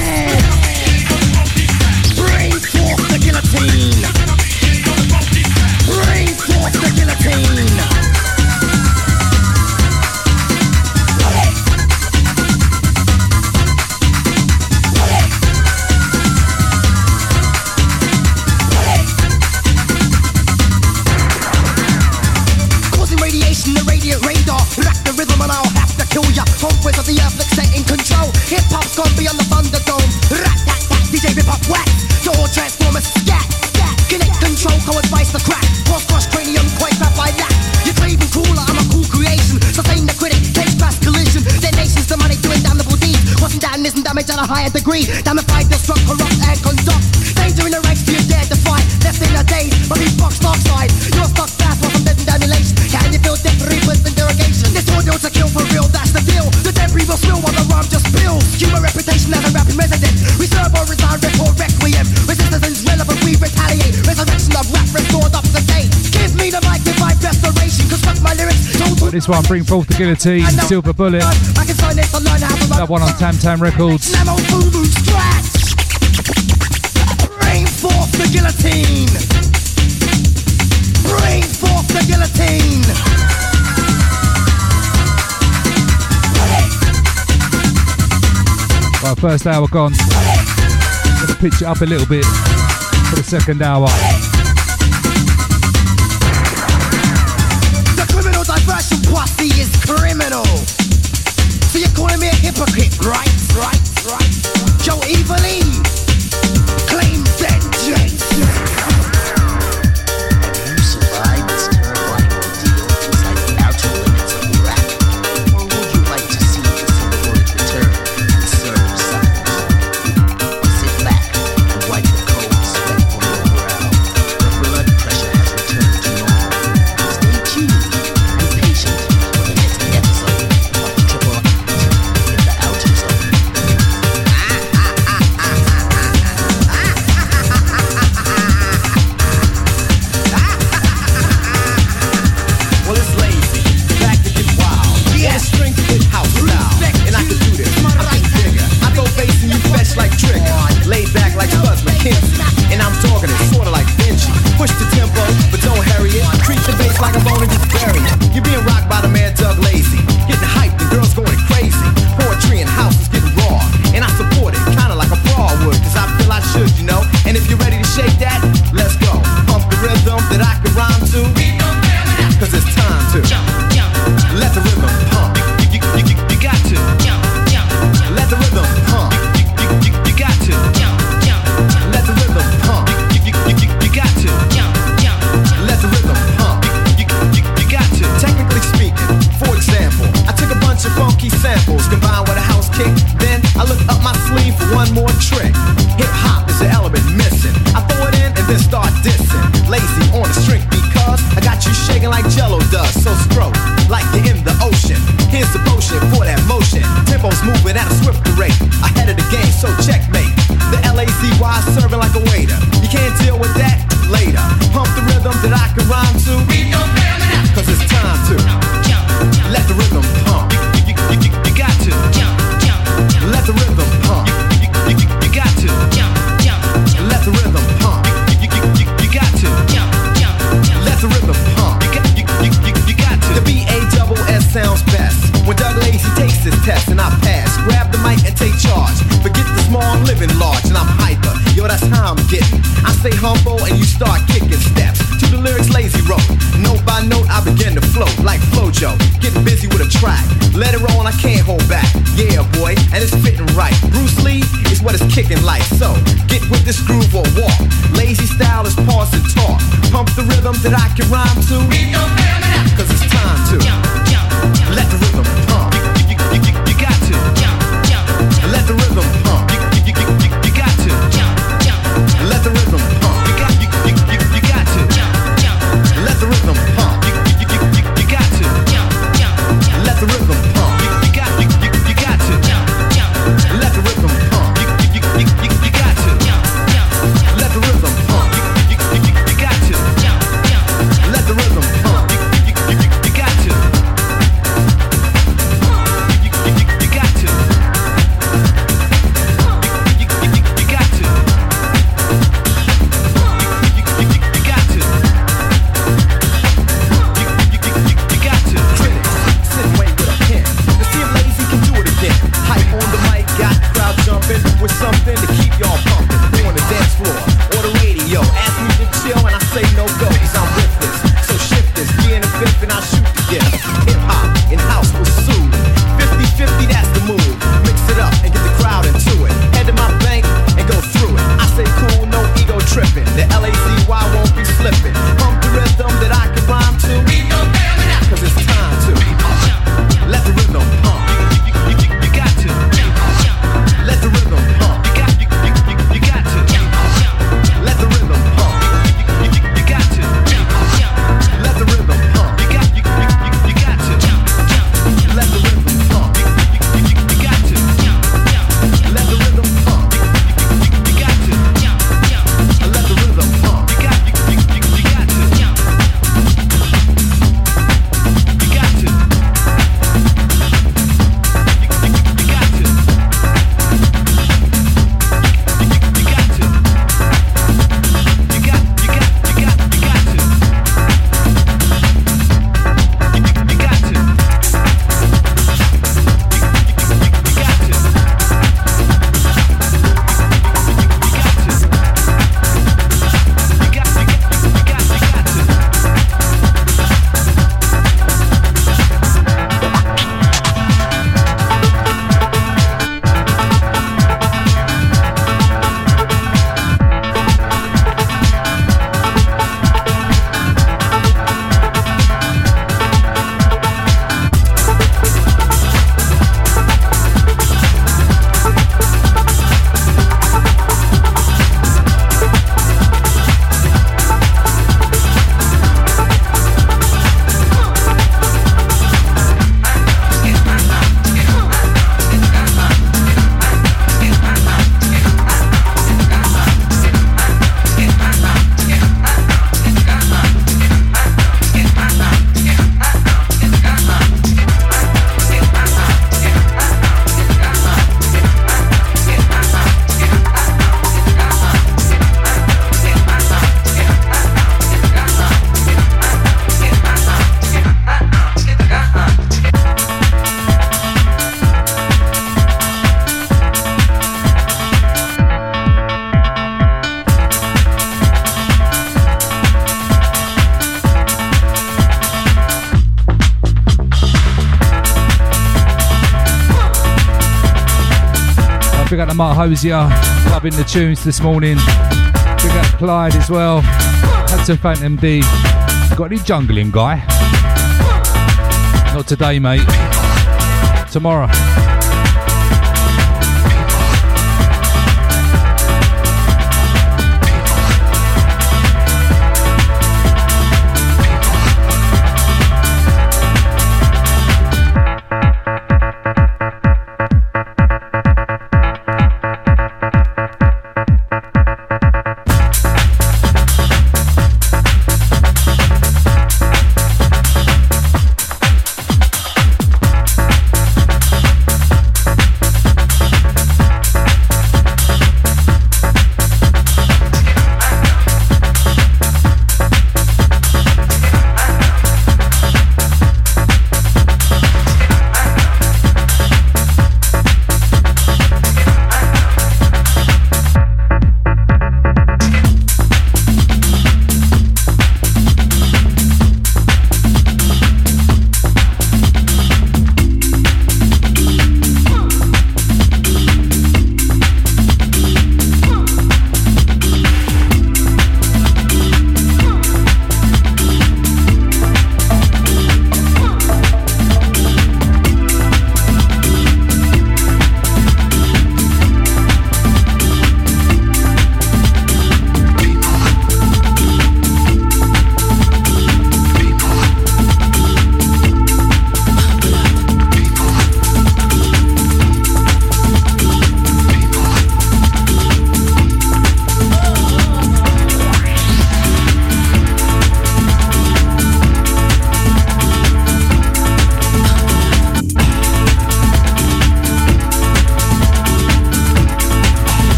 Bring forth the guillotine. Bring forth the guillotine. Conquest of the earth, let's set in control. Hip-hop's gone beyond the Thunderdome. Rat-tat-tat, DJ rip-hop whack. To all transformers, scat. Connect, control, co-advice the crack. Cross cranium, quite rap like that. You're craving cooler, I'm a cool creation. Sustain the critic, takes fast collision. Detonations, the money doing damnable deeds. Causing damnation, damage at a higher degree. Damnified, destruct, corrupt, and conduct. Danger in the ranks, do you dare defy? Left in a daze, but be fucked dark side. You're stuck fast, while I'm dead in damnation. Can you feel death, reapers, and derogation? This audio's a kill for real, that's the deal. The debris will spill while the rhyme just spills. Keep a reputation as a rapping resident. We serve or resign, record requiem. Resistance is relevant, we retaliate. Resurrection of rap restored up to date. Give me the mic, divine restoration. Construct my lyrics. This one, Bring Forth the Guillotine, Silver Bullet. I can sign it to learn how to that one on Tam Tam Records. Bring forth the guillotine. Bring forth the guillotine. Well, first hour gone. Gonna pitch it up a little bit for the second hour. The criminal diversion posse is criminal. So you're calling me a hypocrite, right? Joe Evilly, claim vengeance. You survived this terrifying ordeal inside the does, so stroke like you're in the ocean. Here's the potion for that motion. Tempo's moving at a swifter rate. Ahead of the game, so checkmate. The LAZY serving like a waiter. You can't deal with that? Later. Pump the rhythm that I can rhyme to. Cause it's time to let the rhythm pump. You got to let the rhythm pump. You got to let the rhythm pump. You got to let the rhythm pump. You got to. The BASS sounds best when Doug Lazy takes his test and I pass. Grab the mic and take charge. Forget the small, I'm living large and I'm hyper. Yo, that's how I'm getting. I stay humble and you start kicking steps to the lyrics Lazy wrote. Note by note, I begin to float like Flojo. Getting busy with a track. Let it roll and I can't hold back. Yeah, boy, and it's fitting right. Bruce Lee is what it's kicking like. So, get with this groove or walk. Lazy style is pause and talk. Pump the rhythm that I can rhyme to. Cause it's time to let the rhythm pump. You got to let the rhythm pump. You got to let the rhythm pump. You got to let the rhythm pump. You got to let the rhythm pump. You got to let the rhythm pump. You got to let the rhythm pump. You got to let the rhythm pump. You got to. You got to. You got to. With something to keep y'all pumping on the dance floor or the radio. Ask me to chill and I say no go, cause I'm with this. So shift this, be in the fifth and I shoot the gift. Hip hop and house will soothe. 50-50, that's the move. Mix it up and get the crowd into it. Head to my bank and go through it. I say cool, no ego tripping. The LAZY won't be slipping. Pump the rhythm that I can rhyme to. Cause it's time to let the rhythm pump. You got to let the rhythm pump. You got to let the rhythm pump. You got to let the rhythm pump. You got to let the rhythm pump. You got to let the rhythm pump. You got to let the rhythm pump. You got to. You got to. Big up to Mark Hosier, loving the tunes this morning. Big up Clyde as well. Hudson Phantom D. Got any jungling, guy? Not today, mate. Tomorrow.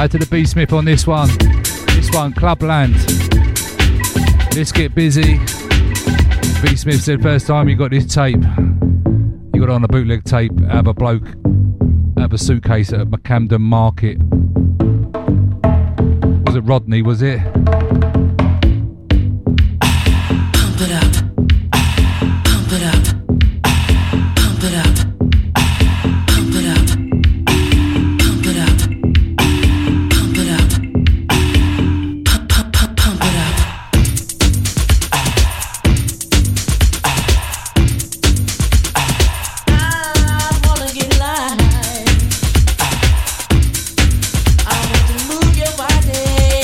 out to the B Smith on this one. This one, Clubland. Let's get busy. B Smith said first time you got this tape, you got it on a bootleg tape out of a bloke out of a suitcase at a Camden Market. Was it Rodney, was it? Pump it up. Pump it up. Pump it up. Pump it up. Pump it up. Pump it up. Pump it up. I wanna get live. I want to move your body.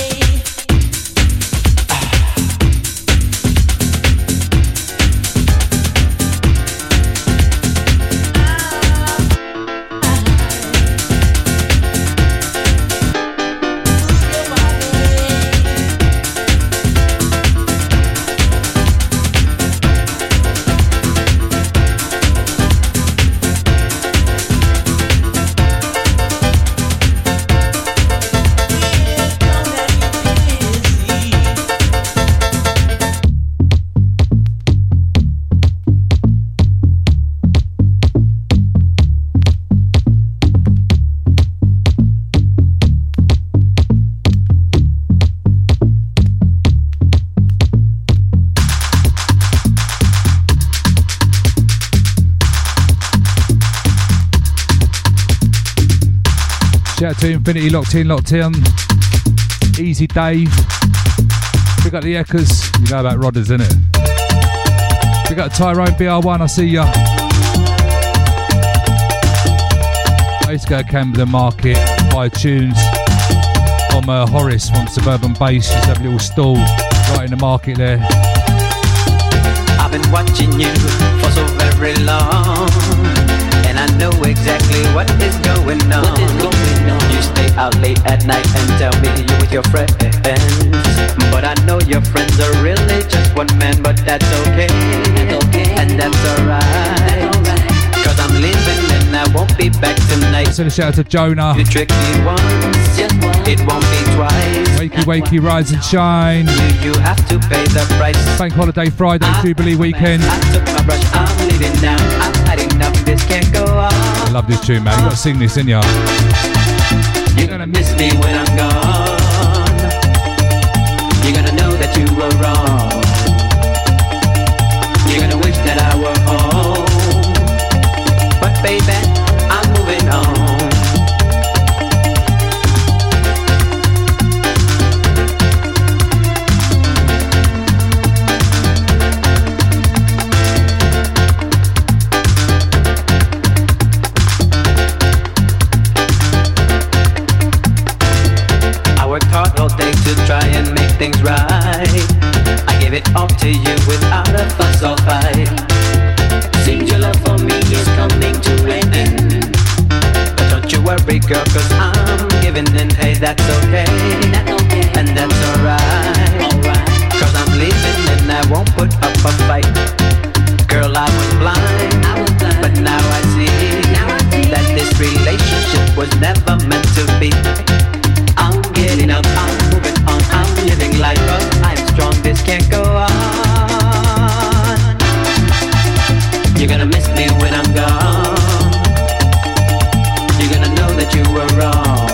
Shout out to Infinity, locked in. Easy Dave. Pick up the Eckers. You know about Rodders, innit? Pick up Tyrone BR1, I see ya. I used to go to Camden Market, buy tunes from Horace from Suburban Bass. Used to have a little stall right in the market there. I've been watching you for so very long, and I know exactly what is going on. You stay out late at night and tell me you with your friends, but I know your friends are really just one man. But that's okay, and that's alright, cause I'm leaving and I won't be back tonight. Send a shout out to Jonah. You tricked me once, it won't be twice. Wakey, wakey, rise and shine. You have to pay the price. Bank holiday Friday, Jubilee weekend. I took my brush, I'm leaving now. I've had enough, this can't go on. I love this tune, man. You gotta sing this, innit ya? You're gonna miss me when I'm gone. You're gonna know that you were wrong. You're gonna wish that I were home. But baby, I'm moving on. Try and make things right. I gave it all to you without a fuss or fight. Seems your love for me is coming to an end. But don't you worry, girl, cause I'm giving in. Hey, that's okay, and that's alright, cause I'm leaving and I won't put up a fight. Girl, I was blind, but now I see that this relationship was never meant to be. I'm getting up, I'm moving on, I'm living life up. I'm strong, this can't go on. You're gonna miss me when I'm gone. You're gonna know that you were wrong.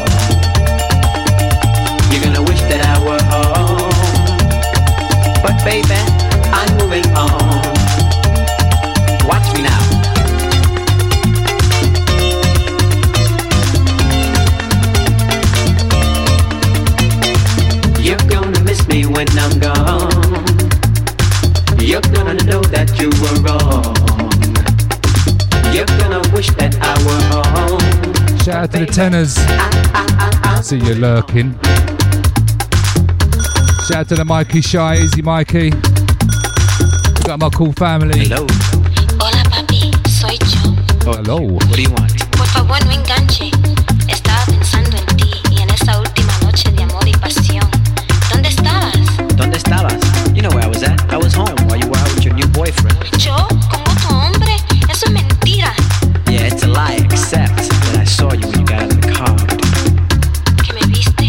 You're gonna wish that I were home. But baby, I'm moving on. Watch me now. You're gonna miss me when I'm gone. You're gonna know that you were wrong. You're gonna wish that I were home. Shout out to the tenors. See you lurking. Shout out to the Mikey Shy, Easy Mikey. We got my cool family. Hello. Hola papi, soy yo. Hello. What do you want? Por favor no enganche. Estaba pensando en ti y en esa última noche de amor y pasión. ¿Dónde estabas? ¿Dónde estabas? You know where I was at. I was home while you were out with your new boyfriend. ¿Yo? ¿Con otro hombre? Eso es mentira. Yeah, it's a lie, except that I saw you when you got out of the car. ¿Que me viste?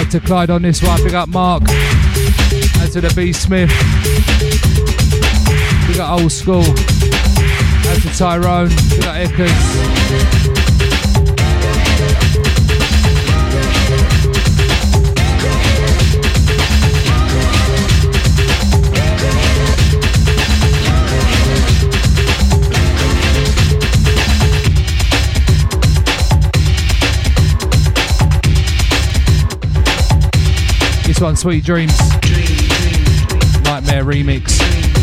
out to Clyde on this one. Big up Mark. Out to the B Smith. Big up Old School. Out to Tyrone. Big up Eckers. This one, Sweet Dreams. Nightmare remix.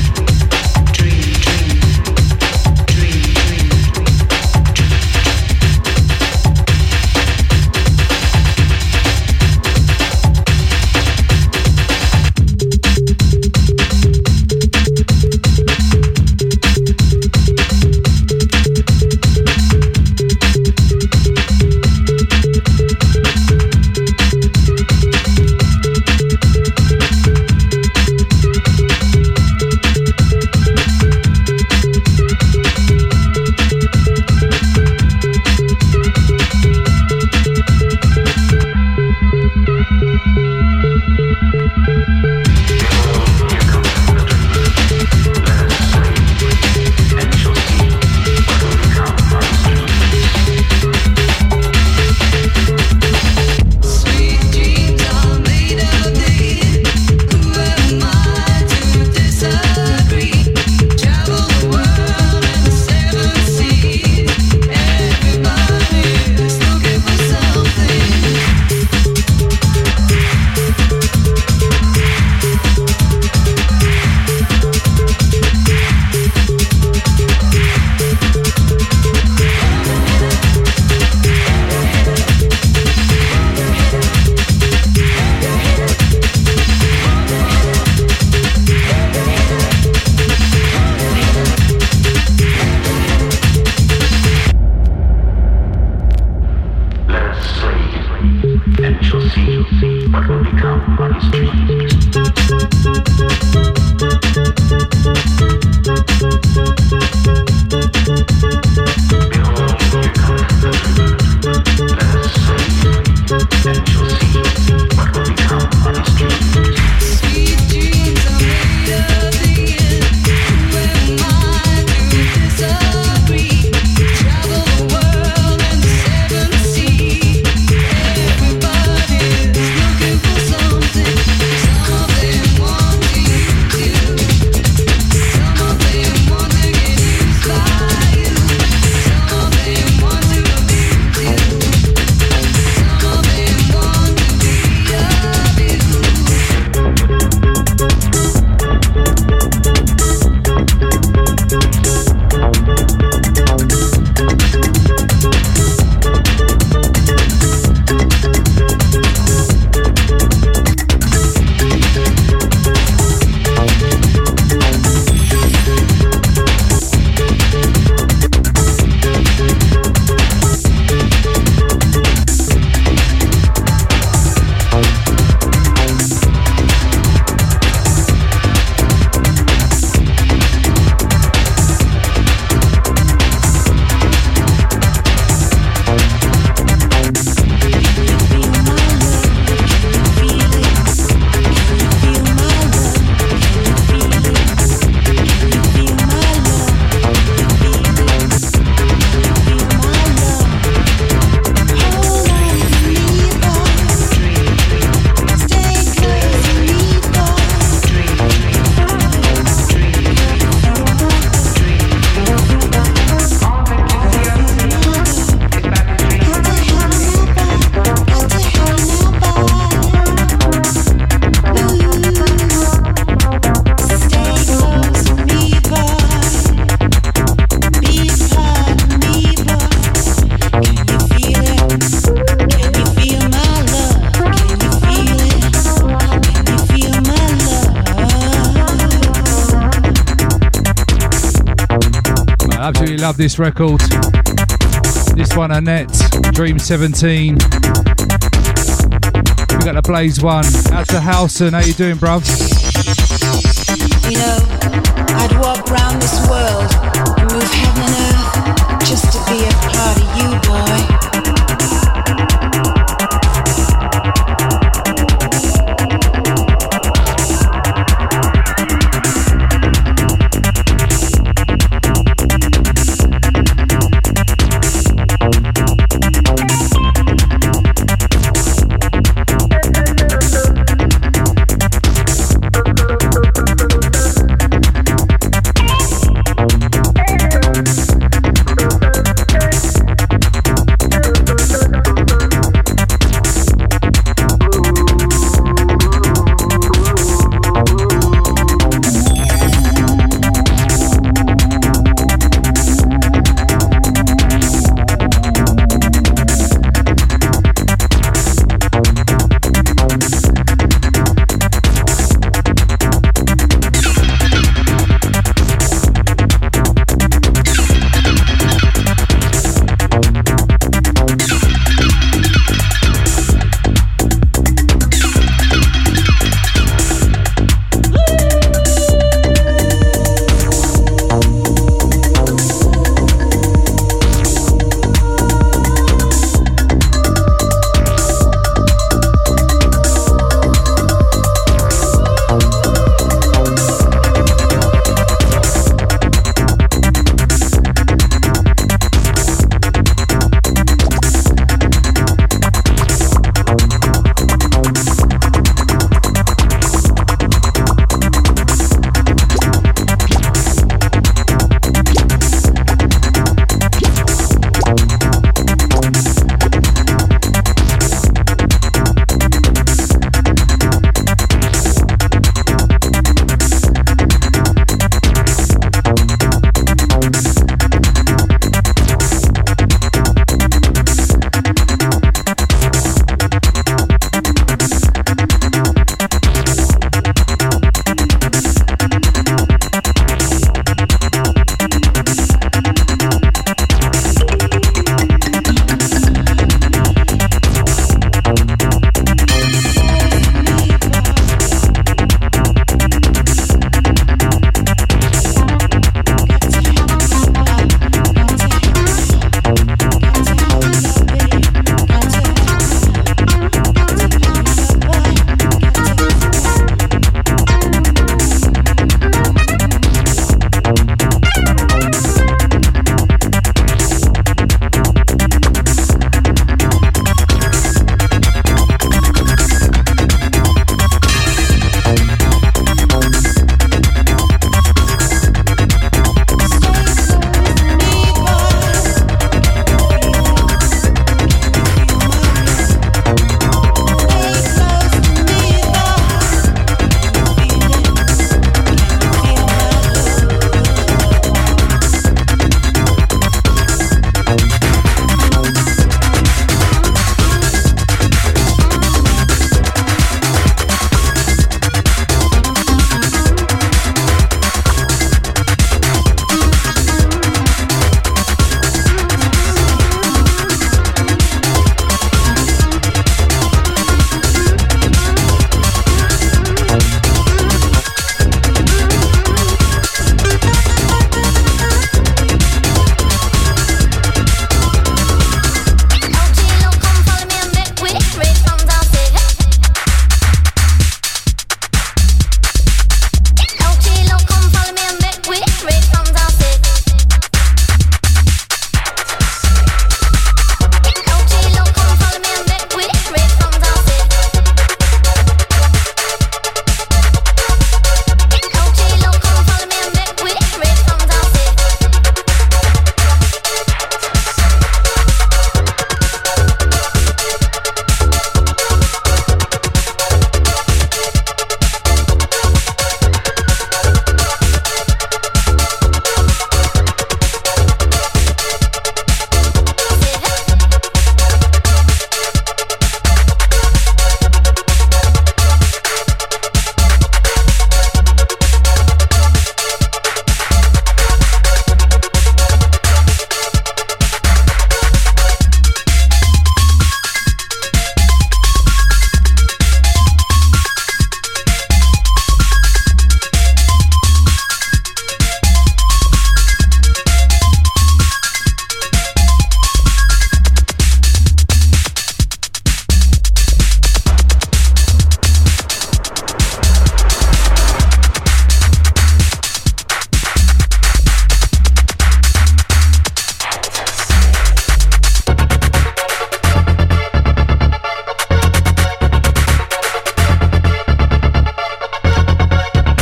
Absolutely love this record. This one, Annette, Dream 17. We got the Blaze one. Out to Howson. How you doing, bruv? You know, I'd walk round this world and move heaven and earth just to be a part of you, boy.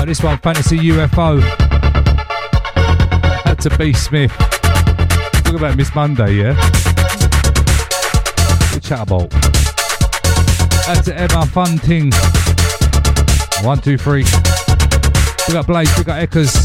This one, Fantasy UFO. Had to be Smith. Talk about Miss Monday, yeah? Good chat about. Had to Emma Fun Ting. 1, 2, 3. We got Blaze, we got Eckers.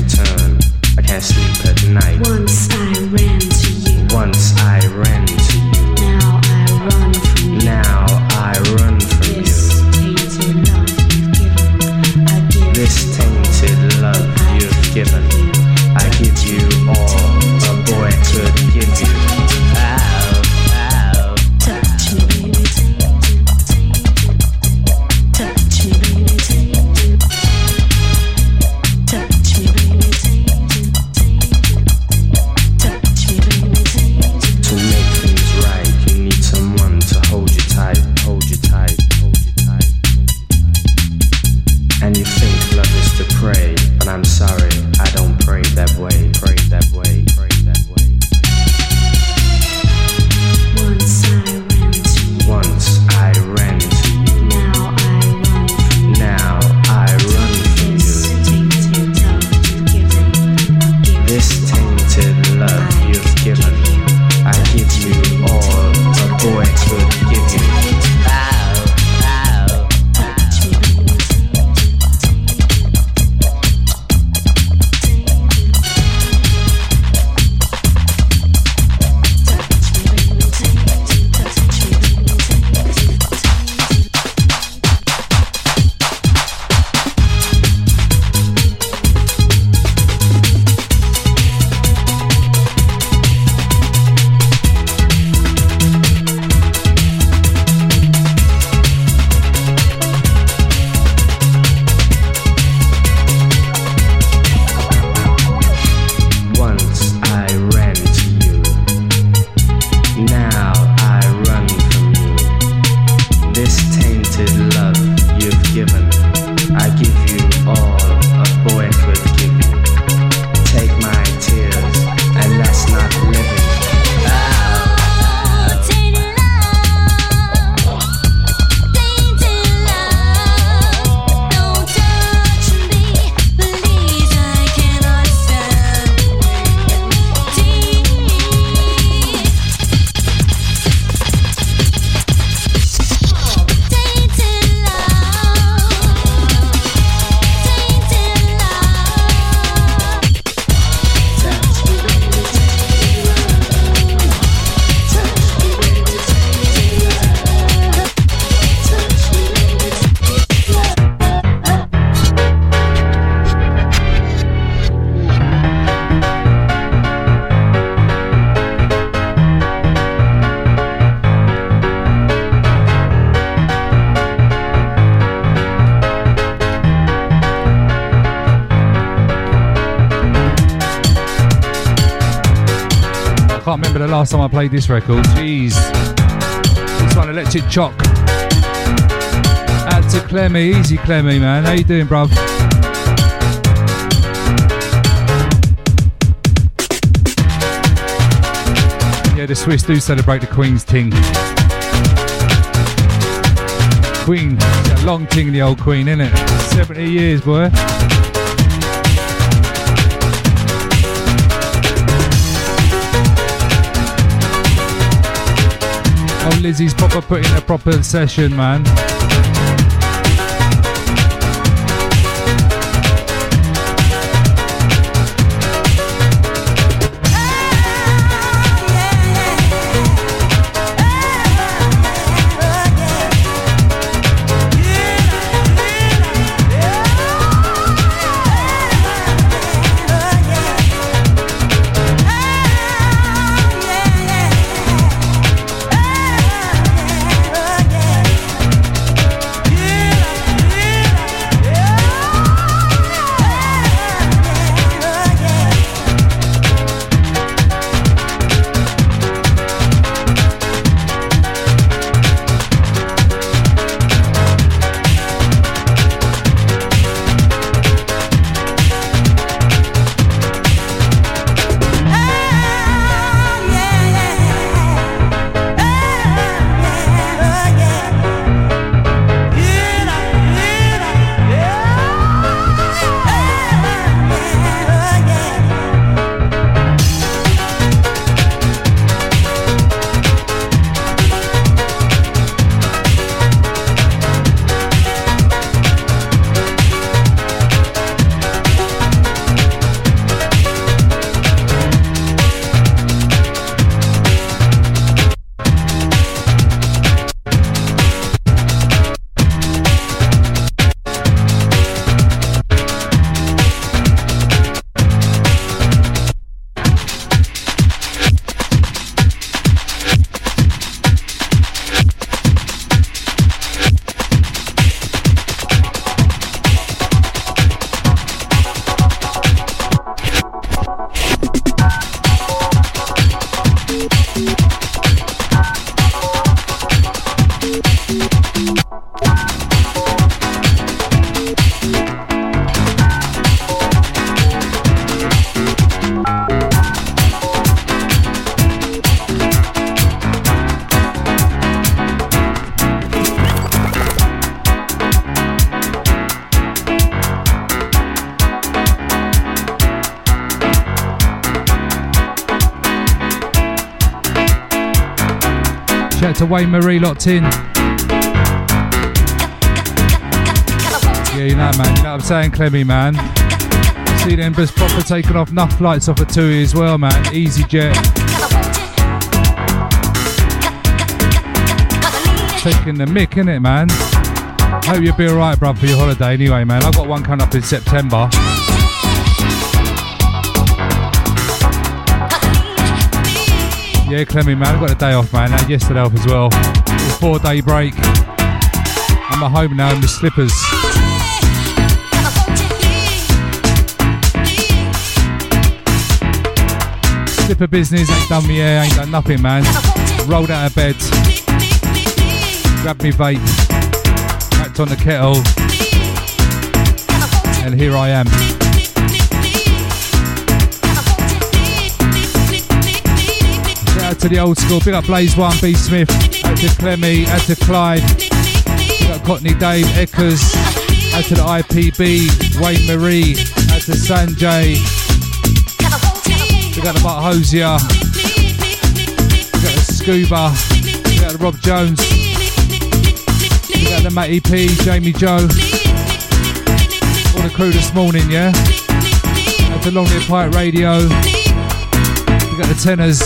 Once I ran to you. the last time I played this record. Jeez. This one, Electric Choc. Out to Clemmy. Easy, Clemmy, man. How you doing, bruv? Yeah, the Swiss do celebrate the Queen's ting. Queen. It's a long ting, the old Queen, innit? 70 years, boy. Oh, Lizzie's proper putting a proper session, man. Shout out to Wayne Marie locked in. Yeah, you know, man. You know what I'm saying, Clemmy, man. See them just proper taking off enough flights off of TUI as well, man. EasyJet. Taking the mick, innit, man? Hope you'll be alright, bruv, for your holiday anyway, man. I've got one coming up in September. Yeah, Clemmy, man, I've got a day off, man. I had yesterday off as well. It's a 4-day break. I'm at home now in the slippers. Slipper business ain't done me hair, ain't done nothing, man. Rolled out of bed, grabbed me vape, cracked on the kettle, and here I am. Out to the old school, big up Blaze One, B Smith, out to Clemmy, out to Clyde, big up Cockney Dave, Eckers, out to the IPB, Wayne Marie, out to Sanjay, big up the Mark Hosier, big up the Scuba, big up the Rob Jones, big up the Matty P, Jamie Joe, all the crew this morning, yeah, out to Long Live Pirate Radio, big up the Tenors.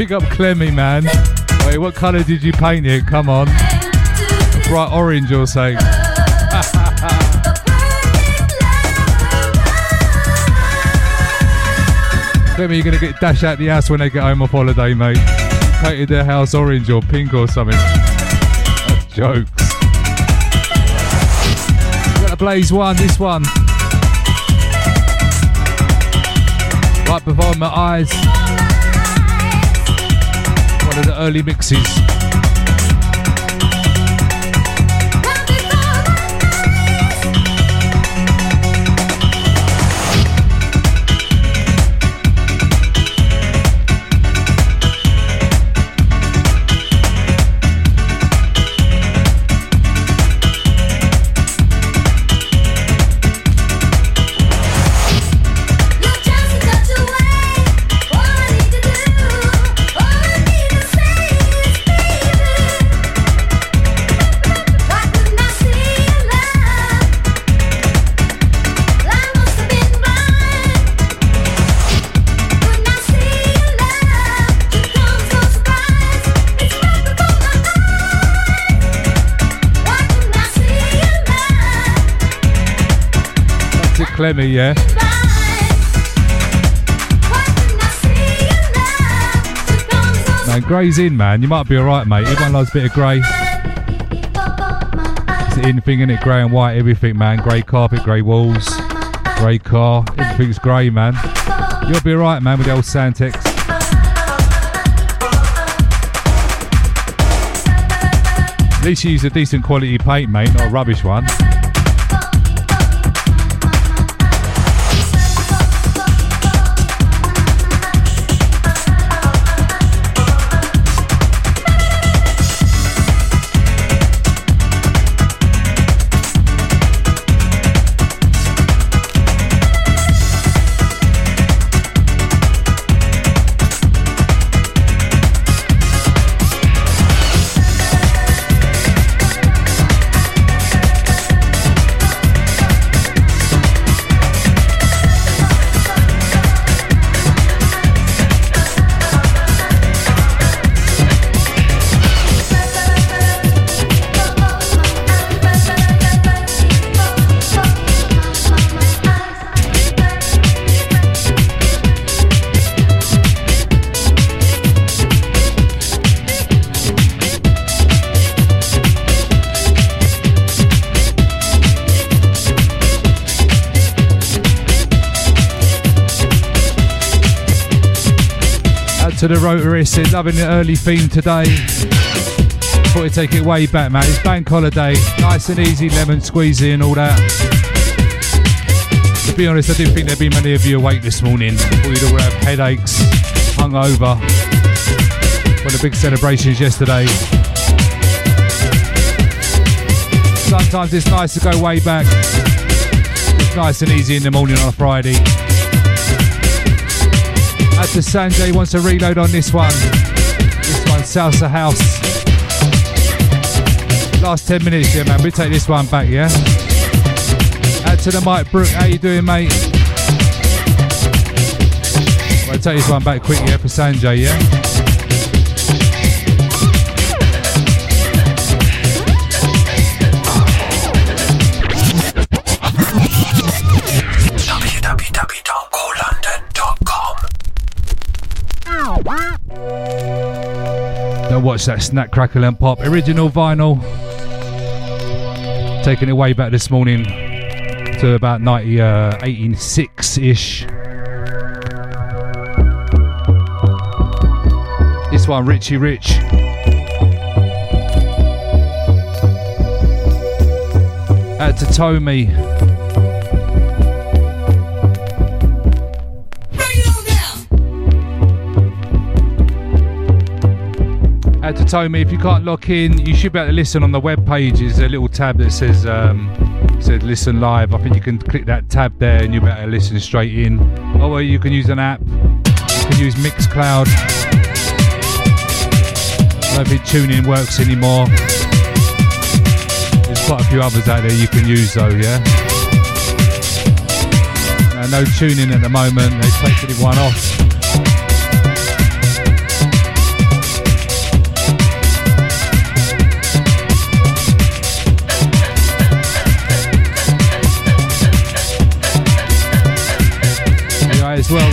Big up Clemmy, man. Wait, what colour did you paint it? Come on. Bright orange or something. Clemmy, you're going to get dashed out the house when they get home off holiday, mate. Painted their house orange or pink or something. That's jokes. We've got a Blaze one, this one. Right before my eyes. One of the early mixes. Clemmy, yeah. Man, grey's in, man. You might be alright, mate. Everyone loves a bit of grey. It's the in thing, innit? Grey and white, everything, man. Grey carpet, grey walls, grey car. Everything's grey, man. You'll be alright, man, with the old Santex. At least you use a decent quality paint, mate, not a rubbish one. To the Rotarists, loving the early theme today. Thought we'd take it way back, man. It's bank holiday, nice and easy, lemon squeezy and all that. To be honest, I didn't think there'd be many of you awake this morning. Thought you'd all have headaches, hungover. One of the big celebrations yesterday. Sometimes it's nice to go way back. It's nice and easy in the morning on a Friday. As to Sanjay wants to reload on this one. This one, Salsa House. Last 10 minutes, yeah, man. We take this one back, yeah? Add to the Mike Brook. How you doing, mate? I'll take this one back quick, yeah, for Sanjay, yeah? Don't watch that Snack, Crackle and Pop. Original vinyl. Taking it way back this morning to about 86-ish. This one, Richie Rich. Out to Tommy. To Tommy, if you can't lock in, you should be able to listen on the web page. There's a little tab that says listen live. I think you can click that tab there and you'll be able to listen straight in. Or you can use an app. You can use Mixcloud. I don't think TuneIn works anymore. There's quite a few others out there you can use though, yeah? No TuneIn at the moment. They've taken it one off.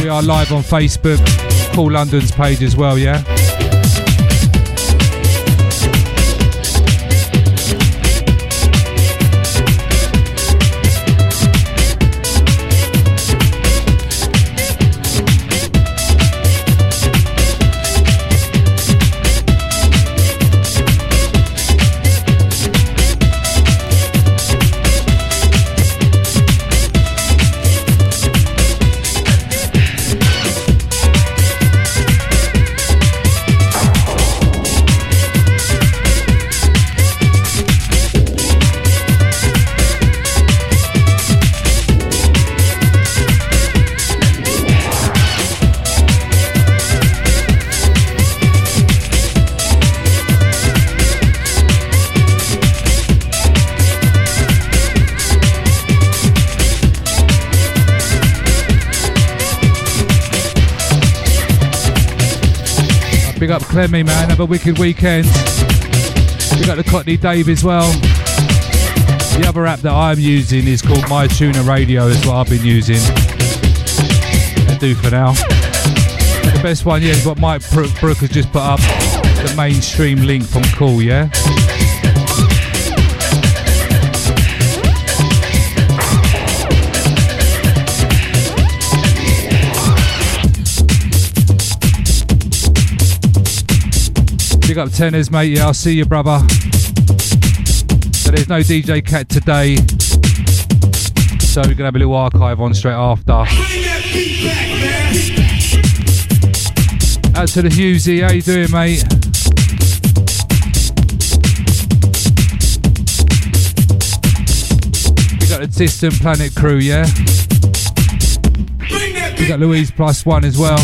We are live on Facebook, Cool London's page as well, yeah? Big up Clemmy, man. Have a wicked weekend. Big up the Cockney Dave as well. The other app that I'm using is called MyTuner Radio. Is what I've been using. That'll do for now. The best one, yeah, is what Mike Brook has just put up. The mainstream link from Cool, yeah? Big up tenors, mate. Yeah, I'll see you, brother. So there's no DJ Cat today, so we're gonna have a little archive on straight after. Out to the Hughesy, how you doing, mate? We got the Distant Planet crew, yeah. We got Louise +1 as well.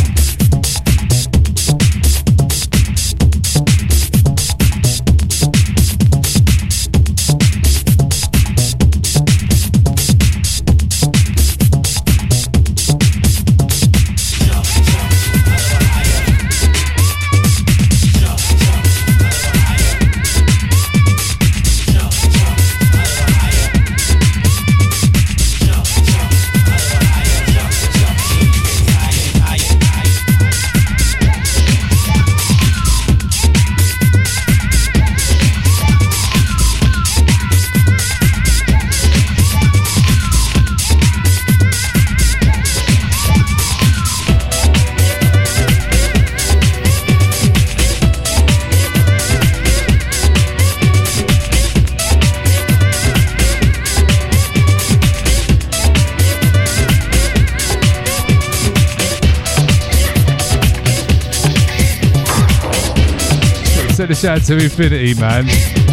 Send a shout to Infinity, man.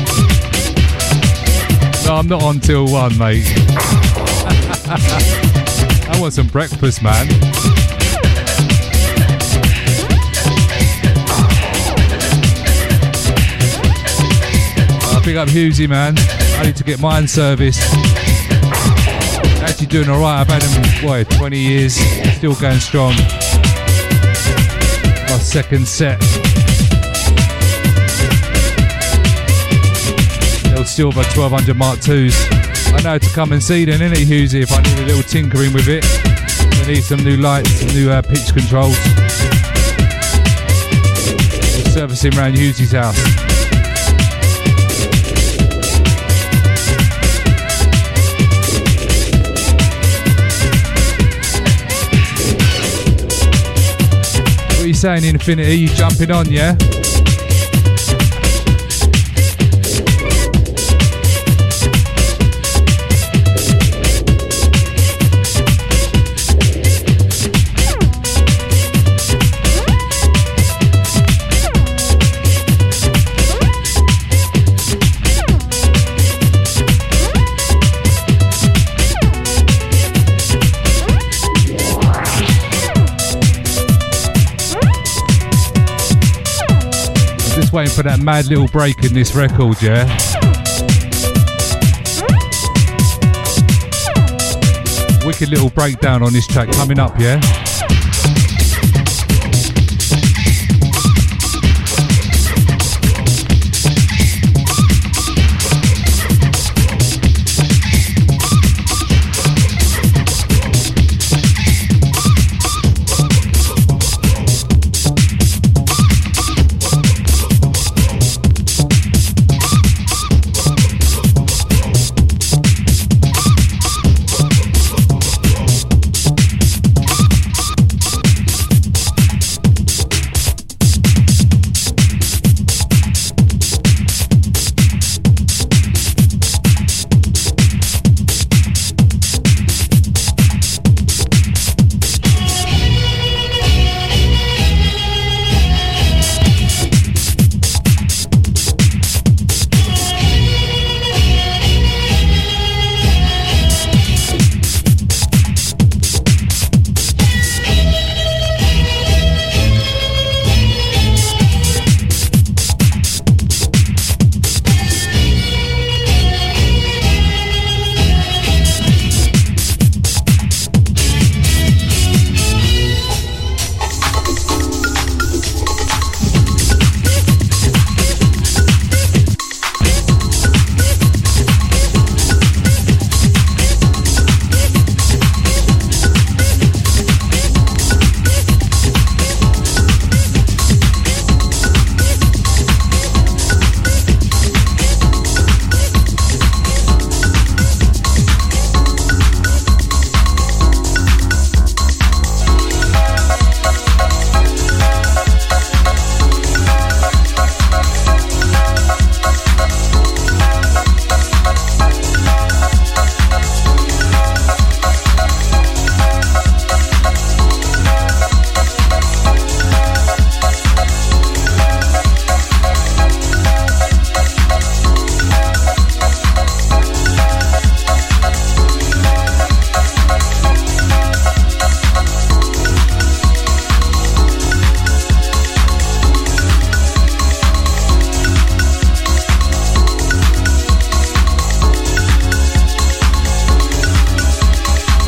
No, I'm not on till 1, mate. I want some breakfast, man. Big up Hughesy, man. I need to get mine serviced. Actually doing alright. I've had them, 20 years. Still going strong. My second set. Silver 1200 Mark IIs. I know to come and see then, innit, Hughesy, if I need a little tinkering with it. I need some new lights, some new pitch controls. We're servicing around Hughesy's house. What are you saying, Infinity? You jumping on, yeah? Waiting for that mad little break in this record, yeah? Wicked little breakdown on this track coming up, yeah?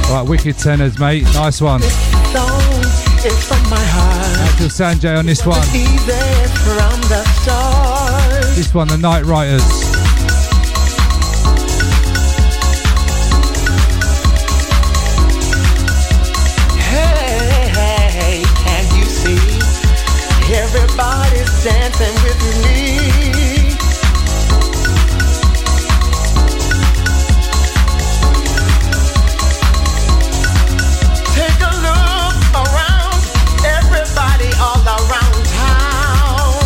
Right, wicked tenors, mate. Nice one. It's from my heart. Out to Sanjay on this one. Easy from the start. This one, the Night Writers. Hey, can you see? Everybody's dancing with me. Take a look around, everybody all around town.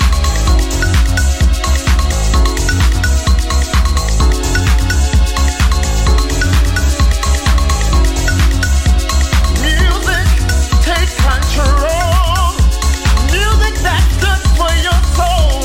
Music, take control. Music that's good for your soul.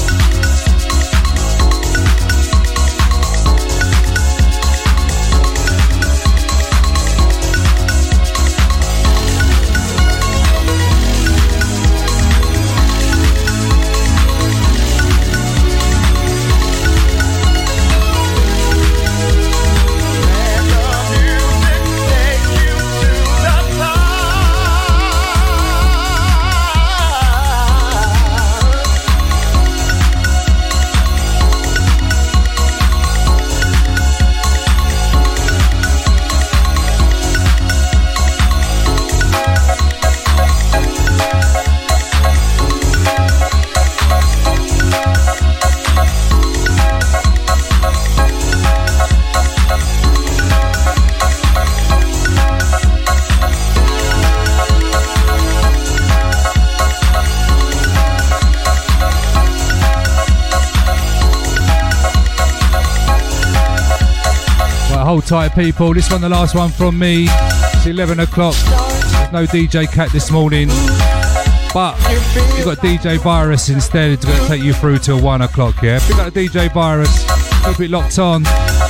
Hold tight, people. This one, the last one from me. It's 11 o'clock. There's no DJ Cat this morning, but you've got DJ Virus instead. It's going to take you through till 1 o'clock, yeah? Pick up DJ Virus. Keep it locked on.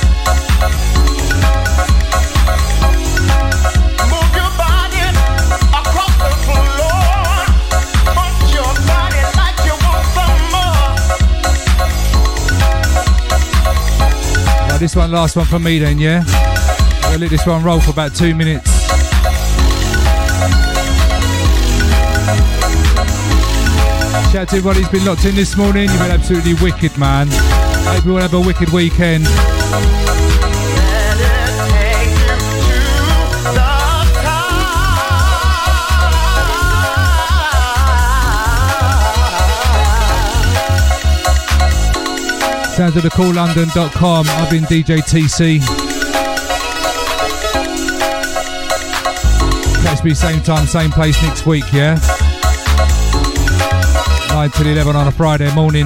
Move your body across the floor. Punch your body like you want some more. Right, this one, last one from me then, yeah? I'll let this one roll for about 2 minutes. Shout out to everybody who's been locked in this morning. You've been absolutely wicked, man. Hope you all have a wicked weekend. Sounds of the coollondon.com. I've been DJ TC. Catch me same time, same place next week, yeah? 9 till 11 on a Friday morning.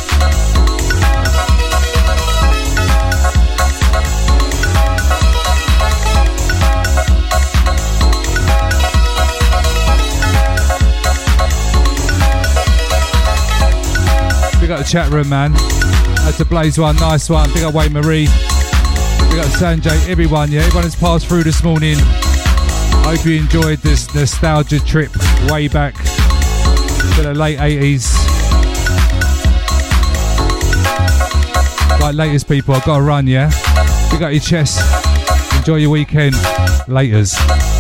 Big up the chat room, man. That's a Blaze one, nice one. Big up Wayne Marie. Big up Sanjay, everyone, yeah? Everyone has passed through this morning. Hope you enjoyed this nostalgia trip way back to the late 80s. Like latest people, I've got to run, yeah? Big up your chest. Enjoy your weekend. Laters.